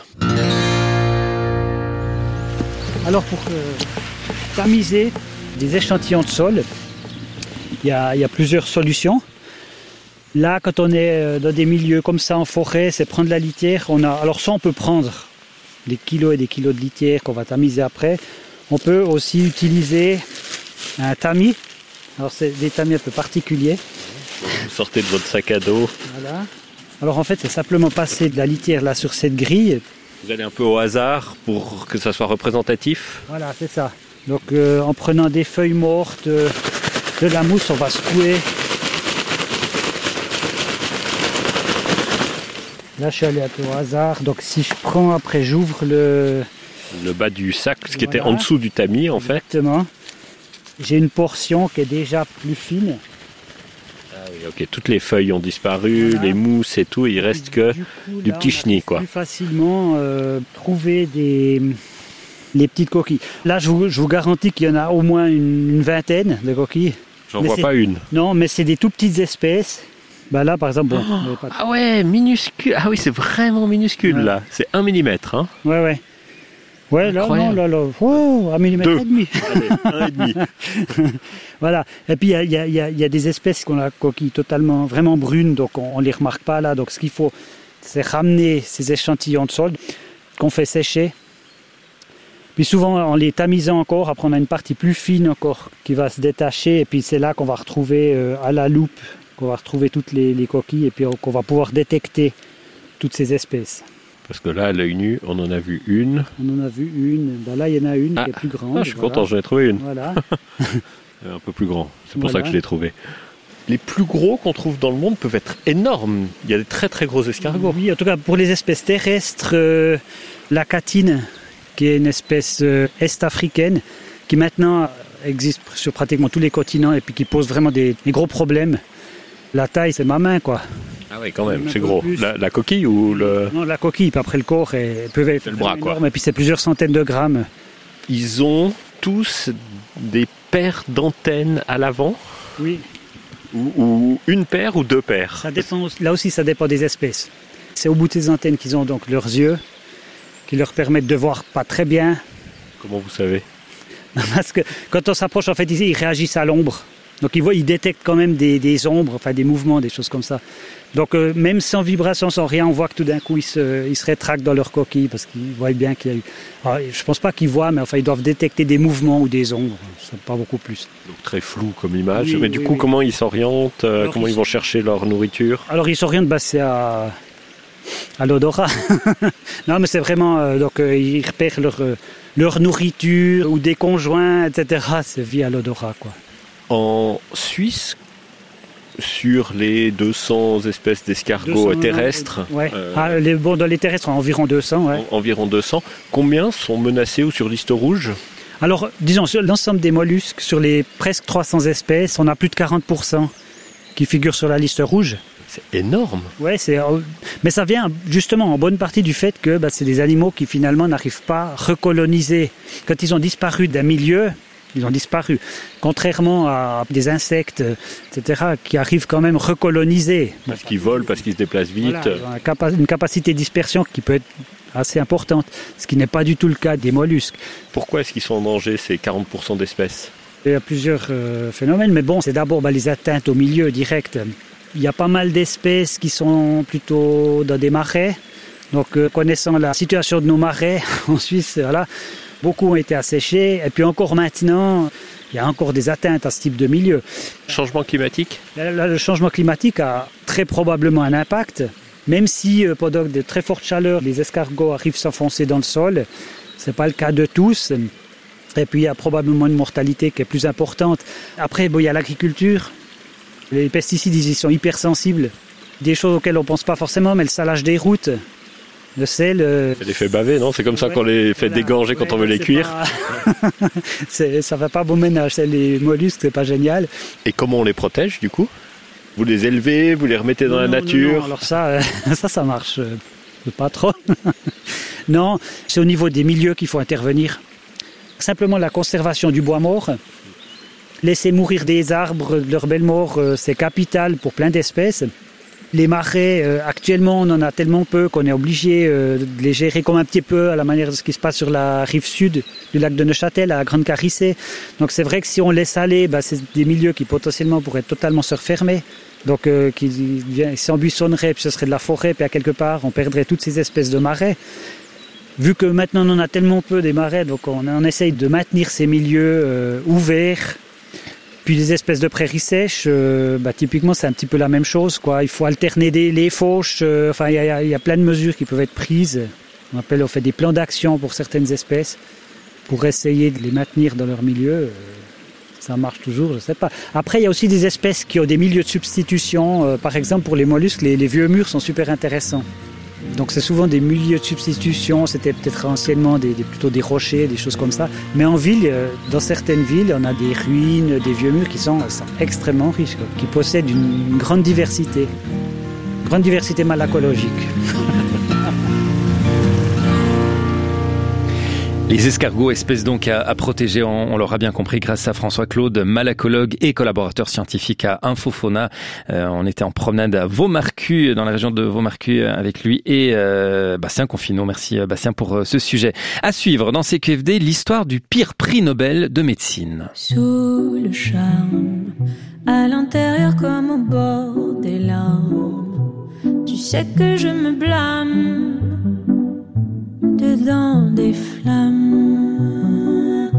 Alors pour tamiser des échantillons de sol, il y a plusieurs solutions. Là, quand on est dans des milieux comme ça en forêt, c'est prendre la litière. Alors soit on peut prendre des kilos et des kilos de litière qu'on va tamiser après. On peut aussi utiliser un tamis. Alors c'est des tamis un peu particuliers. Vous sortez de votre sac à dos. Voilà. Alors en fait c'est simplement passer de la litière là sur cette grille. Vous allez un peu au hasard pour que ça soit représentatif. Voilà, c'est ça. Donc en prenant des feuilles mortes, de la mousse, on va secouer. Là je suis allé un peu au hasard. Donc si je prends après j'ouvre le bas du sac, ce qui était en dessous du tamis en fait. Exactement. J'ai une portion qui est déjà plus fine. Ah oui, ok. Toutes les feuilles ont disparu, voilà. Les mousses et tout, il reste que du petit chenille, quoi. Plus facilement trouver les petites coquilles. Là, je vous garantis qu'il y en a au moins une vingtaine de coquilles. J'en Mais vois c'est- pas une. Non, mais c'est des tout petites espèces. Bah là, par exemple, bon. Oh. on avait pas- Ah ouais, minuscule. Ah oui, c'est vraiment minuscule Ouais. là. C'est 1 millimètre. Hein. Ouais. Ouais, là, Incroyable. non, là. Oh, 1 millimètre Deux. et demi. Allez, 1,5. Voilà. Et puis, il y a des espèces qui ont la coquille totalement, vraiment brune, donc on ne les remarque pas là. Donc, ce qu'il faut, c'est ramener ces échantillons de sol qu'on fait sécher. Puis souvent, en les tamisant encore, après on a une partie plus fine encore qui va se détacher. Et puis, c'est là qu'on va retrouver à la loupe, qu'on va retrouver toutes les coquilles et puis qu'on va pouvoir détecter toutes ces espèces. Parce que là, à l'œil nu, on en a vu une. On en a vu une. Ben là, il y en a une Ah. qui est plus grande. Ah, je suis voilà. content, j'en ai trouvé une. Voilà. Un peu plus grand. C'est pour Voilà. ça que je l'ai trouvé. Les plus gros qu'on trouve dans le monde peuvent être énormes. Il y a des très très gros escargots. Oui, en tout cas, pour les espèces terrestres, la catine, qui est une espèce est-africaine, qui maintenant existe sur pratiquement tous les continents et puis qui pose vraiment des gros problèmes. La taille, c'est ma main, quoi. Ah oui, quand même, Même un c'est peu gros. plus. La coquille ou le... Non, la coquille, puis après le corps, peut être C'est le bras, vraiment quoi. énorme, et puis c'est plusieurs centaines de grammes. Ils ont tous des paires d'antennes à l'avant Oui, ou une paire ou deux paires. ça dépend, là aussi, ça dépend des espèces. C'est au bout des antennes qu'ils ont donc leurs yeux, qui leur permettent de voir pas très bien. Comment vous savez? Parce que quand on s'approche, en fait, ils réagissent à l'ombre. Donc ils détectent quand même des ombres, enfin des mouvements, des choses comme ça. Donc même sans vibration, sans rien, on voit que tout d'un coup ils se rétractent dans leur coquille parce qu'ils voient bien qu'il y a eu... Alors, je pense pas qu'ils voient, mais enfin ils doivent détecter des mouvements ou des ombres, ça, pas beaucoup plus. Donc très flou comme image. Oui, Mais du oui, coup, oui. comment ils s'orientent? Alors, Comment ils vont chercher leur nourriture? Alors ils s'orientent, c'est à l'odorat. Non mais c'est vraiment, ils repèrent leur nourriture ou des conjoints, etc. C'est via l'odorat, quoi. En Suisse, sur les 200 espèces d'escargots 200, terrestres, Ouais. Dans les terrestres, environ 200, ouais. environ 200, combien sont menacés ou sur liste rouge? Alors, disons, sur l'ensemble des mollusques, sur les presque 300 espèces, on a plus de 40% qui figurent sur la liste rouge. C'est énorme. Ouais, mais ça vient justement en bonne partie du fait que c'est des animaux qui finalement n'arrivent pas à recoloniser. Quand ils ont disparu d'un milieu, ils ont disparu. Contrairement à des insectes, etc., qui arrivent quand même recoloniser. Parce qu'ils volent, parce qu'ils se déplacent vite. Voilà, ils ont une capacité de dispersion qui peut être assez importante, ce qui n'est pas du tout le cas des mollusques. Pourquoi est-ce qu'ils sont en danger, ces 40% d'espèces? Il y a plusieurs phénomènes, mais bon, c'est d'abord les atteintes au milieu direct. Il y a pas mal d'espèces qui sont plutôt dans des marais. Donc, connaissant la situation de nos marais en Suisse, voilà, beaucoup ont été asséchés. Et puis encore maintenant, il y a encore des atteintes à ce type de milieu. Changement climatique? Là, le changement climatique a très probablement un impact. Même si pendant de très fortes chaleurs, les escargots arrivent s'enfoncer dans le sol, ce n'est pas le cas de tous. Et puis il y a probablement une mortalité qui est plus importante. Après, il y a l'agriculture. Les pesticides, ils y sont hypersensibles. Des choses auxquelles on ne pense pas forcément, mais le salage des routes, le sel... Ça les fait baver, non? C'est comme ça Ouais, qu'on les fait voilà. dégorger quand on veut les c'est cuire. pas- ça ne va pas bon ménage. Les mollusques, c'est pas génial. Et comment on les protège, du coup? Vous les élevez, vous les remettez dans la Non, nature? non, alors ça marche pas trop. Non, c'est au niveau des milieux qu'il faut intervenir. Simplement la conservation du bois mort. Laisser mourir des arbres, leur belle mort, c'est capital pour plein d'espèces. Les marais, actuellement, on en a tellement peu qu'on est obligé de les gérer comme un petit peu à la manière de ce qui se passe sur la rive sud du lac de Neuchâtel, à la Grande Carissée. Donc c'est vrai que si on laisse aller, c'est des milieux qui potentiellement pourraient totalement se refermer. Donc qui s'embuissonneraient, puis ce serait de la forêt, puis à quelque part, on perdrait toutes ces espèces de marais. Vu que maintenant on en a tellement peu des marais, donc on essaye de maintenir ces milieux ouverts. Puis les espèces de prairies sèches, typiquement c'est un petit peu la même chose, quoi. Il faut alterner les fauches, il y a plein de mesures qui peuvent être prises. On fait des plans d'action pour certaines espèces, pour essayer de les maintenir dans leur milieu. Ça marche toujours, je ne sais pas. Après, il y a aussi des espèces qui ont des milieux de substitution. Par exemple, pour les mollusques, les vieux murs sont super intéressants. Donc c'est souvent des milieux de substitution, c'était peut-être anciennement plutôt des rochers, des choses comme ça. Mais en ville, dans certaines villes, on a des ruines, des vieux murs qui sont extrêmement riches, quoi, qui possèdent une grande diversité malacologique. Les escargots, espèces donc à protéger, on l'aura bien compris grâce à François-Claude, malacologue et collaborateur scientifique à Infofauna. On était en promenade à Vaumarcus, dans la région de Vaumarcus, avec lui et Bastien Confinot. Merci Bastien pour ce sujet. À suivre dans CQFD, l'histoire du pire prix Nobel de médecine. Sous le charme, à l'intérieur comme au bord des larmes, tu sais que je me blâme. Dedans des flammes,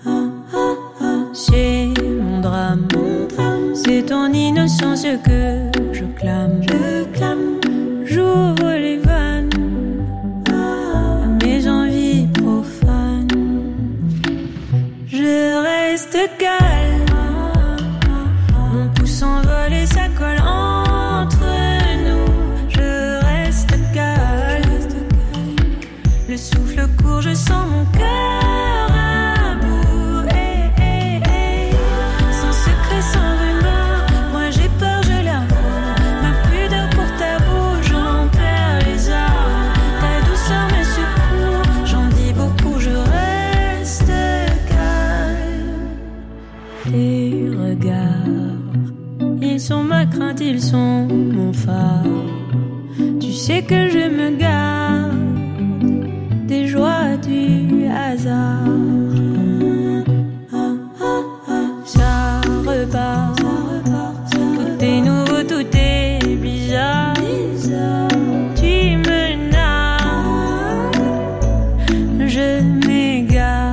c'est mon drame, c'est ton innocence que je clame, j'ouvre les vannes à mes envies profanes, je reste calme, mon pouce s'envole et ça colle entre nous, je reste calme. Le souffle court, je sens mon cœur à bout. Sans secret, sans rumeur, moi j'ai peur, je l'avoue. Ma pudeur pour ta bouche, j'en perds les armes. Ta douceur me secoue, j'en dis beaucoup, je reste calme. Tes regards, ils sont ma crainte, ils sont mon phare. Tu sais que je me garde des joies du hasard. Ça repart, tout est nouveau, tout est bizarre. Tu me narres, je m'égare,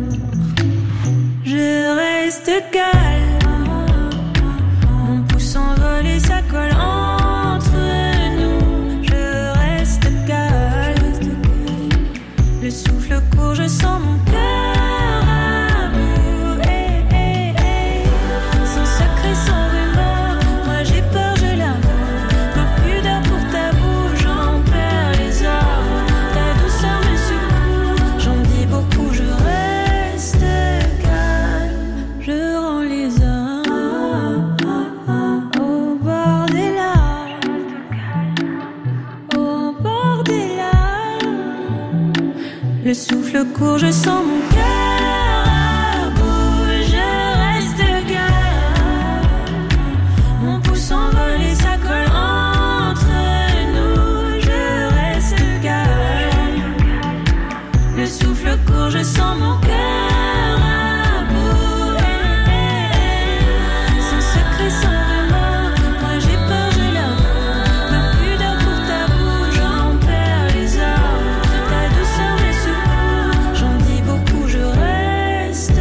je reste calme. Mon pouce s'envole et ça colle entre nous, je reste calme. Le souffle court, je sens mon cœur à bout. Sans secret, sans rumeur, moi j'ai peur, je l'avoue. Ma pudeur pour ta bouche, j'en perds les armes. Ta douceur me secoue, j'en dis beaucoup, je reste calme. Je rends les armes au bord des larmes, au bord des larmes. Le souffle court, je sens mon cœur à bout, je reste calme. Mon pouce s'envole et ça colle entre nous, je reste calme. Le souffle court, je sens mon cœur à bout. Sans secret, sans rumeur, moi j'ai peur, je l'avoue. Ma pudeur pour ta bouche, j'en perds les armes. Ta douceur me secoue, j'en dis beaucoup, je reste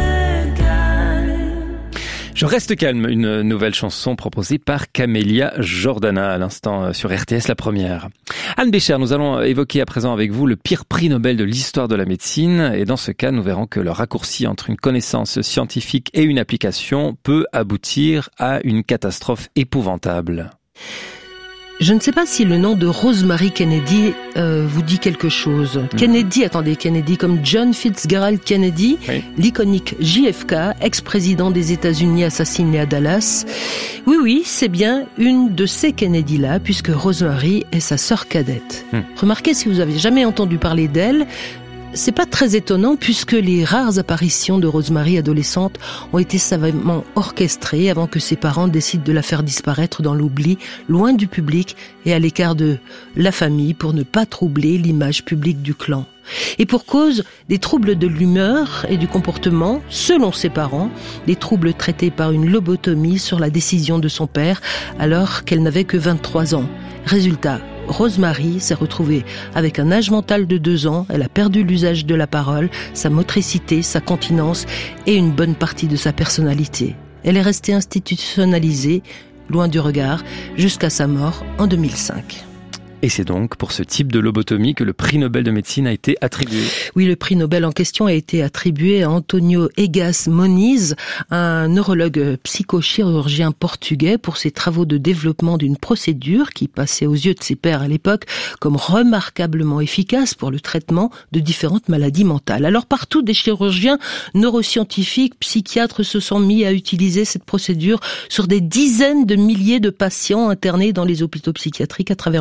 calme. Je reste calme, une nouvelle chanson proposée par Camélia Jordana à l'instant sur RTS La Première. Anne Bécher, nous allons évoquer à présent avec vous le pire prix Nobel de l'histoire de la médecine et dans ce cas, nous verrons que le raccourci entre une connaissance scientifique et une application peut aboutir à une catastrophe épouvantable. Je ne sais pas si le nom de Rosemary Kennedy vous dit quelque chose. Kennedy comme John Fitzgerald Kennedy, oui. L'iconique JFK, ex-président des États-Unis assassiné à Dallas. Oui, c'est bien une de ces Kennedy-là, puisque Rosemary est sa sœur cadette. Remarquez, si vous avez jamais entendu parler d'elle, c'est pas très étonnant puisque les rares apparitions de Rosemary adolescente ont été savamment orchestrées avant que ses parents décident de la faire disparaître dans l'oubli, loin du public et à l'écart de la famille pour ne pas troubler l'image publique du clan. Et pour cause des troubles de l'humeur et du comportement, selon ses parents, des troubles traités par une lobotomie sur la décision de son père alors qu'elle n'avait que 23 ans. Résultat, Rosemary s'est retrouvée avec un âge mental de 2 ans, elle a perdu l'usage de la parole, sa motricité, sa continence et une bonne partie de sa personnalité. Elle est restée institutionnalisée, loin du regard, jusqu'à sa mort en 2005. Et c'est donc pour ce type de lobotomie que le prix Nobel de médecine a été attribué. Oui, le prix Nobel en question a été attribué à Antonio Egas Moniz, un neurologue psychochirurgien portugais, pour ses travaux de développement d'une procédure qui passait aux yeux de ses pairs à l'époque comme remarquablement efficace pour le traitement de différentes maladies mentales. Alors partout, des chirurgiens neuroscientifiques, psychiatres se sont mis à utiliser cette procédure sur des dizaines de milliers de patients internés dans les hôpitaux psychiatriques à travers le monde.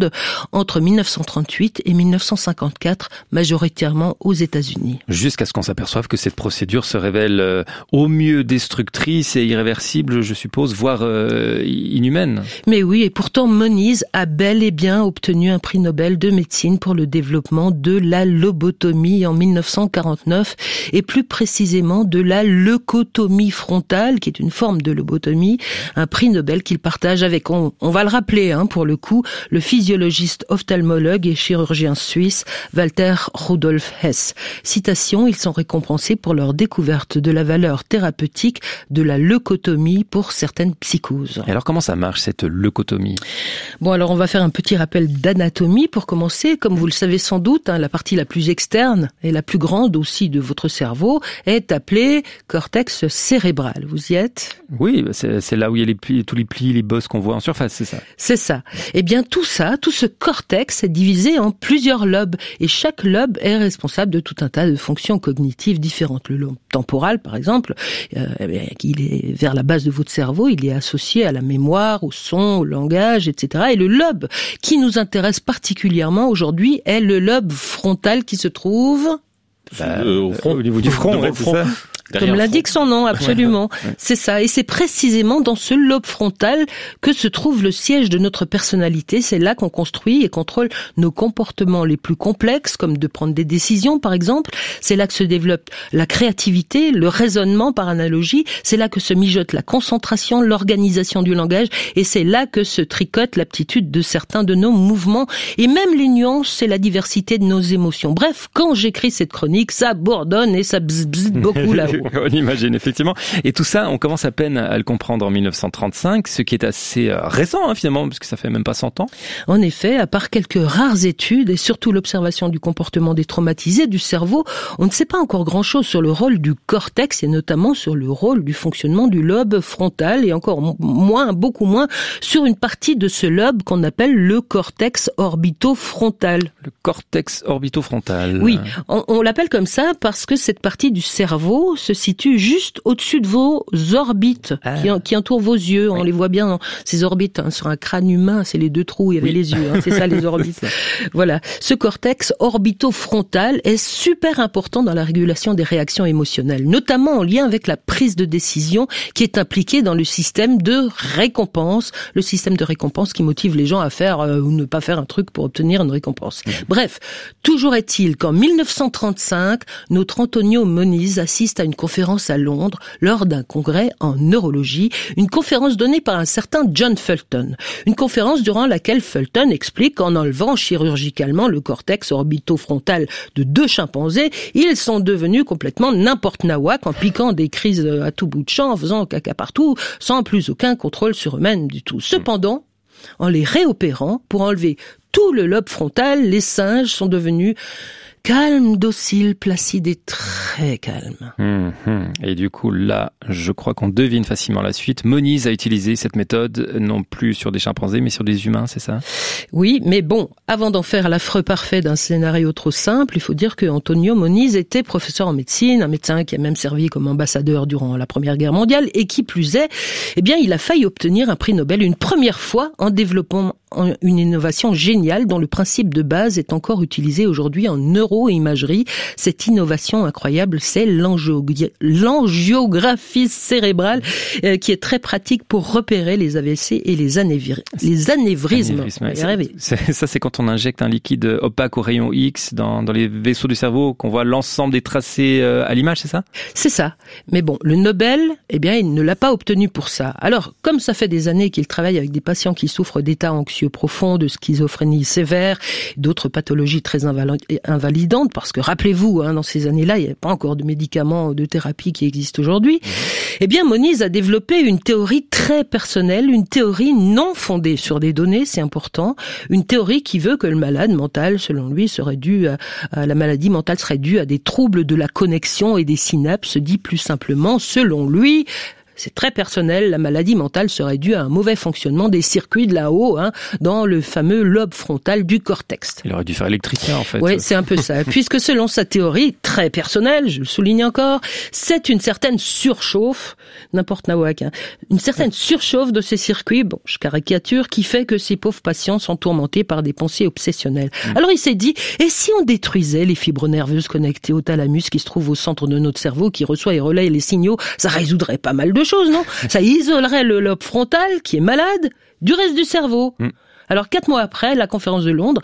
monde entre 1938 et 1954, majoritairement aux États-Unis. Jusqu'à ce qu'on s'aperçoive que cette procédure se révèle au mieux destructrice et irréversible, je suppose, voire inhumaine. Mais oui, et pourtant Moniz a bel et bien obtenu un prix Nobel de médecine pour le développement de la lobotomie en 1949, et plus précisément de la leucotomie frontale, qui est une forme de lobotomie, un prix Nobel qu'il partage avec, on va le rappeler pour le coup, le physiologiste ophtalmologue et chirurgien suisse Walter Rudolf Hess. Citation, ils sont récompensés pour leur découverte de la valeur thérapeutique de la leucotomie pour certaines psychoses. Et alors comment ça marche cette leucotomie ? Bon, alors on va faire un petit rappel d'anatomie pour commencer. Comme vous le savez sans doute, la partie la plus externe et la plus grande aussi de votre cerveau est appelée cortex cérébral. Vous y êtes ? Oui, c'est là où il y a tous les plis, les bosses qu'on voit en surface, c'est ça ? C'est ça. Eh bien tout ce cortex est divisé en plusieurs lobes, et chaque lobe est responsable de tout un tas de fonctions cognitives différentes. Le lobe temporal, par exemple, il est vers la base de votre cerveau, il est associé à la mémoire, au son, au langage, etc. Et le lobe qui nous intéresse particulièrement aujourd'hui est le lobe frontal qui se trouve au niveau du front, c'est ça ? Comme l'indique son nom, absolument. Ouais. C'est ça. Et c'est précisément dans ce lobe frontal que se trouve le siège de notre personnalité. C'est là qu'on construit et contrôle nos comportements les plus complexes, comme de prendre des décisions, par exemple. C'est là que se développe la créativité, le raisonnement par analogie. C'est là que se mijote la concentration, l'organisation du langage. Et c'est là que se tricote l'aptitude de certains de nos mouvements. Et même les nuances et la diversité de nos émotions. Bref, quand j'écris cette chronique, ça bourdonne et ça bzz beaucoup là-haut. On imagine, effectivement. Et tout ça, on commence à peine à le comprendre en 1935, ce qui est assez récent, finalement, parce que ça fait même pas 100 ans. En effet, à part quelques rares études, et surtout l'observation du comportement des traumatisés du cerveau, on ne sait pas encore grand-chose sur le rôle du cortex, et notamment sur le rôle du fonctionnement du lobe frontal, et encore moins, beaucoup moins, sur une partie de ce lobe qu'on appelle le cortex orbitofrontal. Le cortex orbitofrontal. Oui, on l'appelle comme ça parce que cette partie du cerveau se situe juste au-dessus de vos orbites qui entourent vos yeux. On les voit bien, ces orbites. Sur un crâne humain, c'est les deux trous, il y avait les yeux. C'est ça, les orbites. Voilà. Ce cortex orbitofrontal est super important dans la régulation des réactions émotionnelles, notamment en lien avec la prise de décision qui est impliquée dans le système de récompense. Le système de récompense qui motive les gens à faire ou ne pas faire un truc pour obtenir une récompense. Bref, toujours est-il qu'en 1935, notre Antonio Moniz assiste à une conférence à Londres lors d'un congrès en neurologie, une conférence donnée par un certain John Fulton. Une conférence durant laquelle Fulton explique qu'en enlevant chirurgicalement le cortex orbitofrontal de 2 chimpanzés, ils sont devenus complètement n'importe nawak en piquant des crises à tout bout de champ, en faisant caca partout, sans plus aucun contrôle sur eux-mêmes du tout. Cependant, en les réopérant pour enlever tout le lobe frontal, les singes sont devenus calme, docile, placide et très calme. Et du coup, là, je crois qu'on devine facilement la suite. Moniz a utilisé cette méthode non plus sur des chimpanzés, mais sur des humains, c'est ça ? Oui, mais bon, avant d'en faire l'affreux parfait d'un scénario trop simple, il faut dire que Antonio Moniz était professeur en médecine, un médecin qui a même servi comme ambassadeur durant la Première Guerre mondiale, et qui plus est, il a failli obtenir un prix Nobel une première fois en développant une innovation géniale dont le principe de base est encore utilisé aujourd'hui en neuroimagerie. Cette innovation incroyable, c'est l'angiographie cérébrale qui est très pratique pour repérer les AVC et les anévrismes. Ça, c'est quand on injecte un liquide opaque au rayon X dans les vaisseaux du cerveau, qu'on voit l'ensemble des tracés à l'image, c'est ça ? C'est ça. Mais bon, le Nobel, il ne l'a pas obtenu pour ça. Alors, comme ça fait des années qu'il travaille avec des patients qui souffrent d'états anxieux profonds, de schizophrénie sévère, d'autres pathologies très invalidantes, parce que rappelez-vous, dans ces années-là, il n'y avait pas encore de médicaments ou de thérapie qui existent aujourd'hui. Moniz a développé une théorie très personnelle, une théorie non fondée sur des données, c'est important, une théorie qui veut que le malade mental, selon lui, la maladie mentale serait due à des troubles de la connexion et des synapses, dit plus simplement, selon lui, c'est très personnel, la maladie mentale serait due à un mauvais fonctionnement des circuits de là-haut, dans le fameux lobe frontal du cortex. Il aurait dû faire électricien, en fait. Oui, c'est un peu ça. Puisque selon sa théorie, très personnelle, je le souligne encore, c'est une certaine surchauffe, n'importe nawak, une certaine surchauffe de ces circuits, bon, je caricature, qui fait que ces pauvres patients sont tourmentés par des pensées obsessionnelles. Alors il s'est dit, et si on détruisait les fibres nerveuses connectées au thalamus qui se trouve au centre de notre cerveau, qui reçoit et relaye les signaux, ça résoudrait pas mal de choses, non? Ça isolerait le lobe frontal, qui est malade, du reste du cerveau. Alors 4 mois après, la conférence de Londres,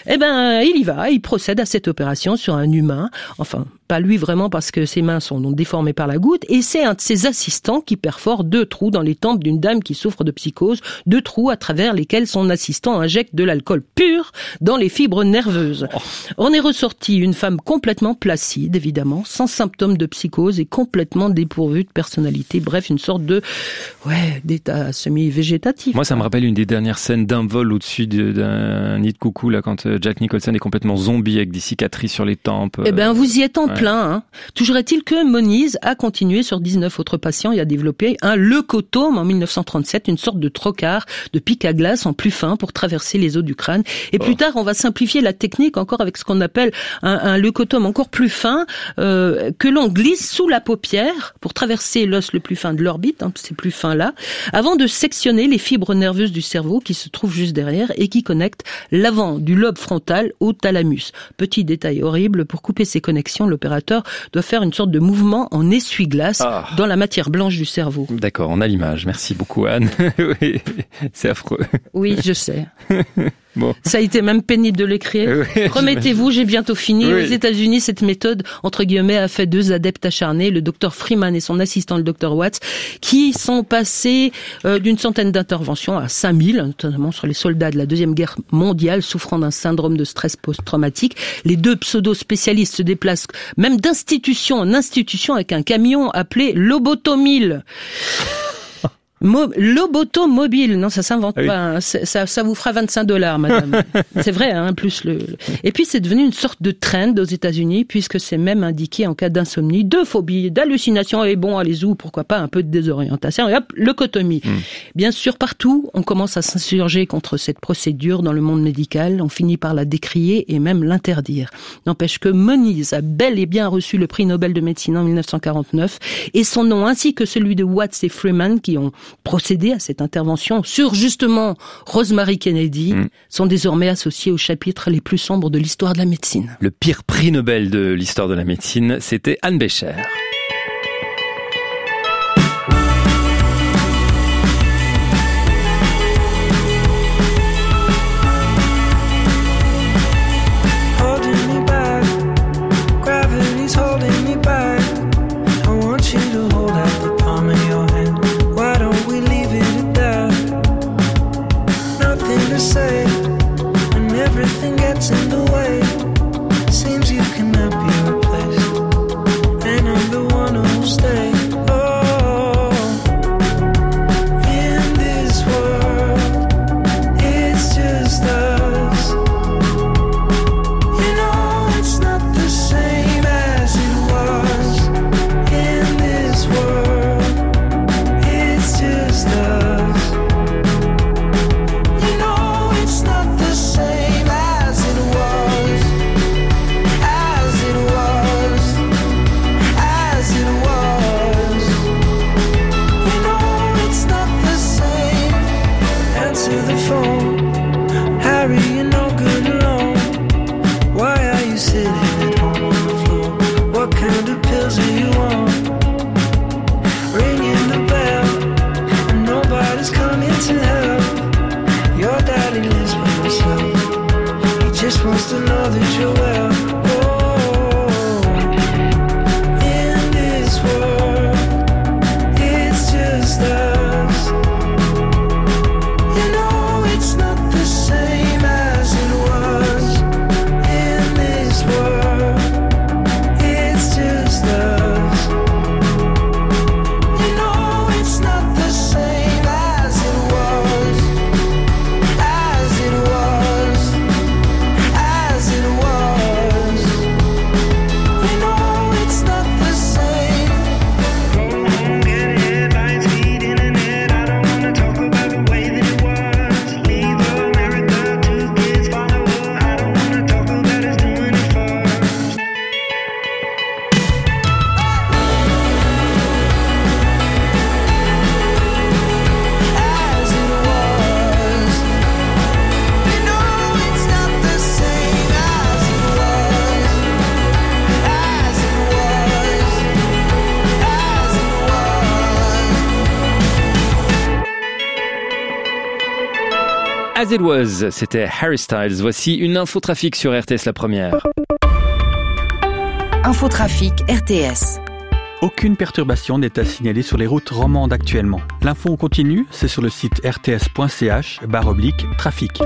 il y va, il procède à cette opération sur un humain, enfin pas lui vraiment parce que ses mains sont donc déformées par la goutte, et c'est un de ses assistants qui perfore 2 trous dans les tempes d'une dame qui souffre de psychose, 2 trous à travers lesquels son assistant injecte de l'alcool pur dans les fibres nerveuses. On est ressorti une femme complètement placide, évidemment, sans symptômes de psychose et complètement dépourvue de personnalité, bref, une sorte de d'état semi-végétatif. Moi, ça me rappelle une des dernières scènes d'un vol au-dessus d'un nid de coucou, là, quand Jack Nicholson est complètement zombie avec des cicatrices sur les tempes. Vous y êtes en plein. Toujours est-il que Moniz a continué sur 19 autres patients et a développé un leucotome en 1937, une sorte de trocard de pic à glace en plus fin pour traverser les os du crâne. Et plus tard, on va simplifier la technique encore avec ce qu'on appelle un leucotome encore plus fin que l'on glisse sous la paupière pour traverser l'os le plus fin de l'orbite, c'est plus fin là, avant de sectionner les fibres nerveuses du cerveau qui se trouvent juste derrière et qui connectent l'avant du lobe frontal au thalamus. Petit détail horrible, pour couper ces connexions, l'opérateur doit faire une sorte de mouvement en essuie-glace dans la matière blanche du cerveau. D'accord, on a l'image. Merci beaucoup, Anne. Oui, c'est affreux. Oui, je sais. Bon. Ça a été même pénible de l'écrire. Oui, remettez-vous, j'ai bientôt fini. Oui. Aux États-Unis, cette méthode, entre guillemets, a fait 2 adeptes acharnés, le docteur Freeman et son assistant, le docteur Watts, qui sont passés d'une centaine d'interventions à 5000, notamment sur les soldats de la Deuxième Guerre mondiale souffrant d'un syndrome de stress post-traumatique. Les 2 pseudo-spécialistes se déplacent même d'institution en institution avec un camion appelé Lobotomile. Lobotomobile, non, ça s'invente pas. Ça vous fera $25, madame. C'est vrai, plus Et puis c'est devenu une sorte de trend aux États-Unis, puisque c'est même indiqué en cas d'insomnie, de phobie, d'hallucination, et bon, allez-y, pourquoi pas un peu de désorientation, et hop, leucotomie. Bien sûr, partout, on commence à s'insurger contre cette procédure dans le monde médical, on finit par la décrier et même l'interdire. N'empêche que Moniz a bel et bien reçu le prix Nobel de médecine en 1949, et son nom ainsi que celui de Watts et Freeman, qui ont procédé à cette intervention sur justement Rosemary Kennedy, sont désormais associés aux chapitres les plus sombres de l'histoire de la médecine. Le pire prix Nobel de l'histoire de la médecine, c'était Anne Bécher. As it was As It Was, c'était Harry Styles. Voici une infotrafic sur RTS La Première. Infotrafic RTS. Aucune perturbation n'est à signaler sur les routes romandes actuellement. L'info en continu, c'est sur le site rts.ch/trafic.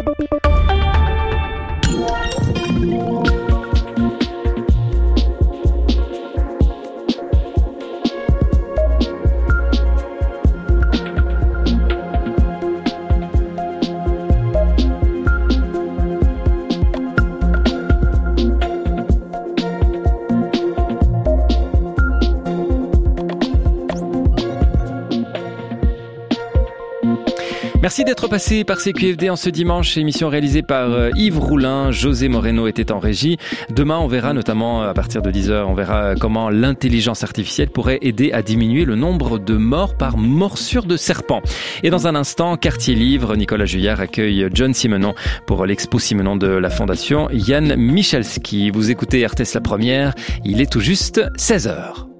Merci d'être passé par CQFD en ce dimanche, émission réalisée par Yves Roulin. José Moreno était en régie. Demain, on verra notamment à partir de 10h, on verra comment l'intelligence artificielle pourrait aider à diminuer le nombre de morts par morsure de serpent. Et dans un instant, Quartier Livre, Nicolas Juillard accueille John Simenon pour l'expo Simenon de la Fondation Jan Michalski. Vous écoutez RTS La Première, il est tout juste 16h.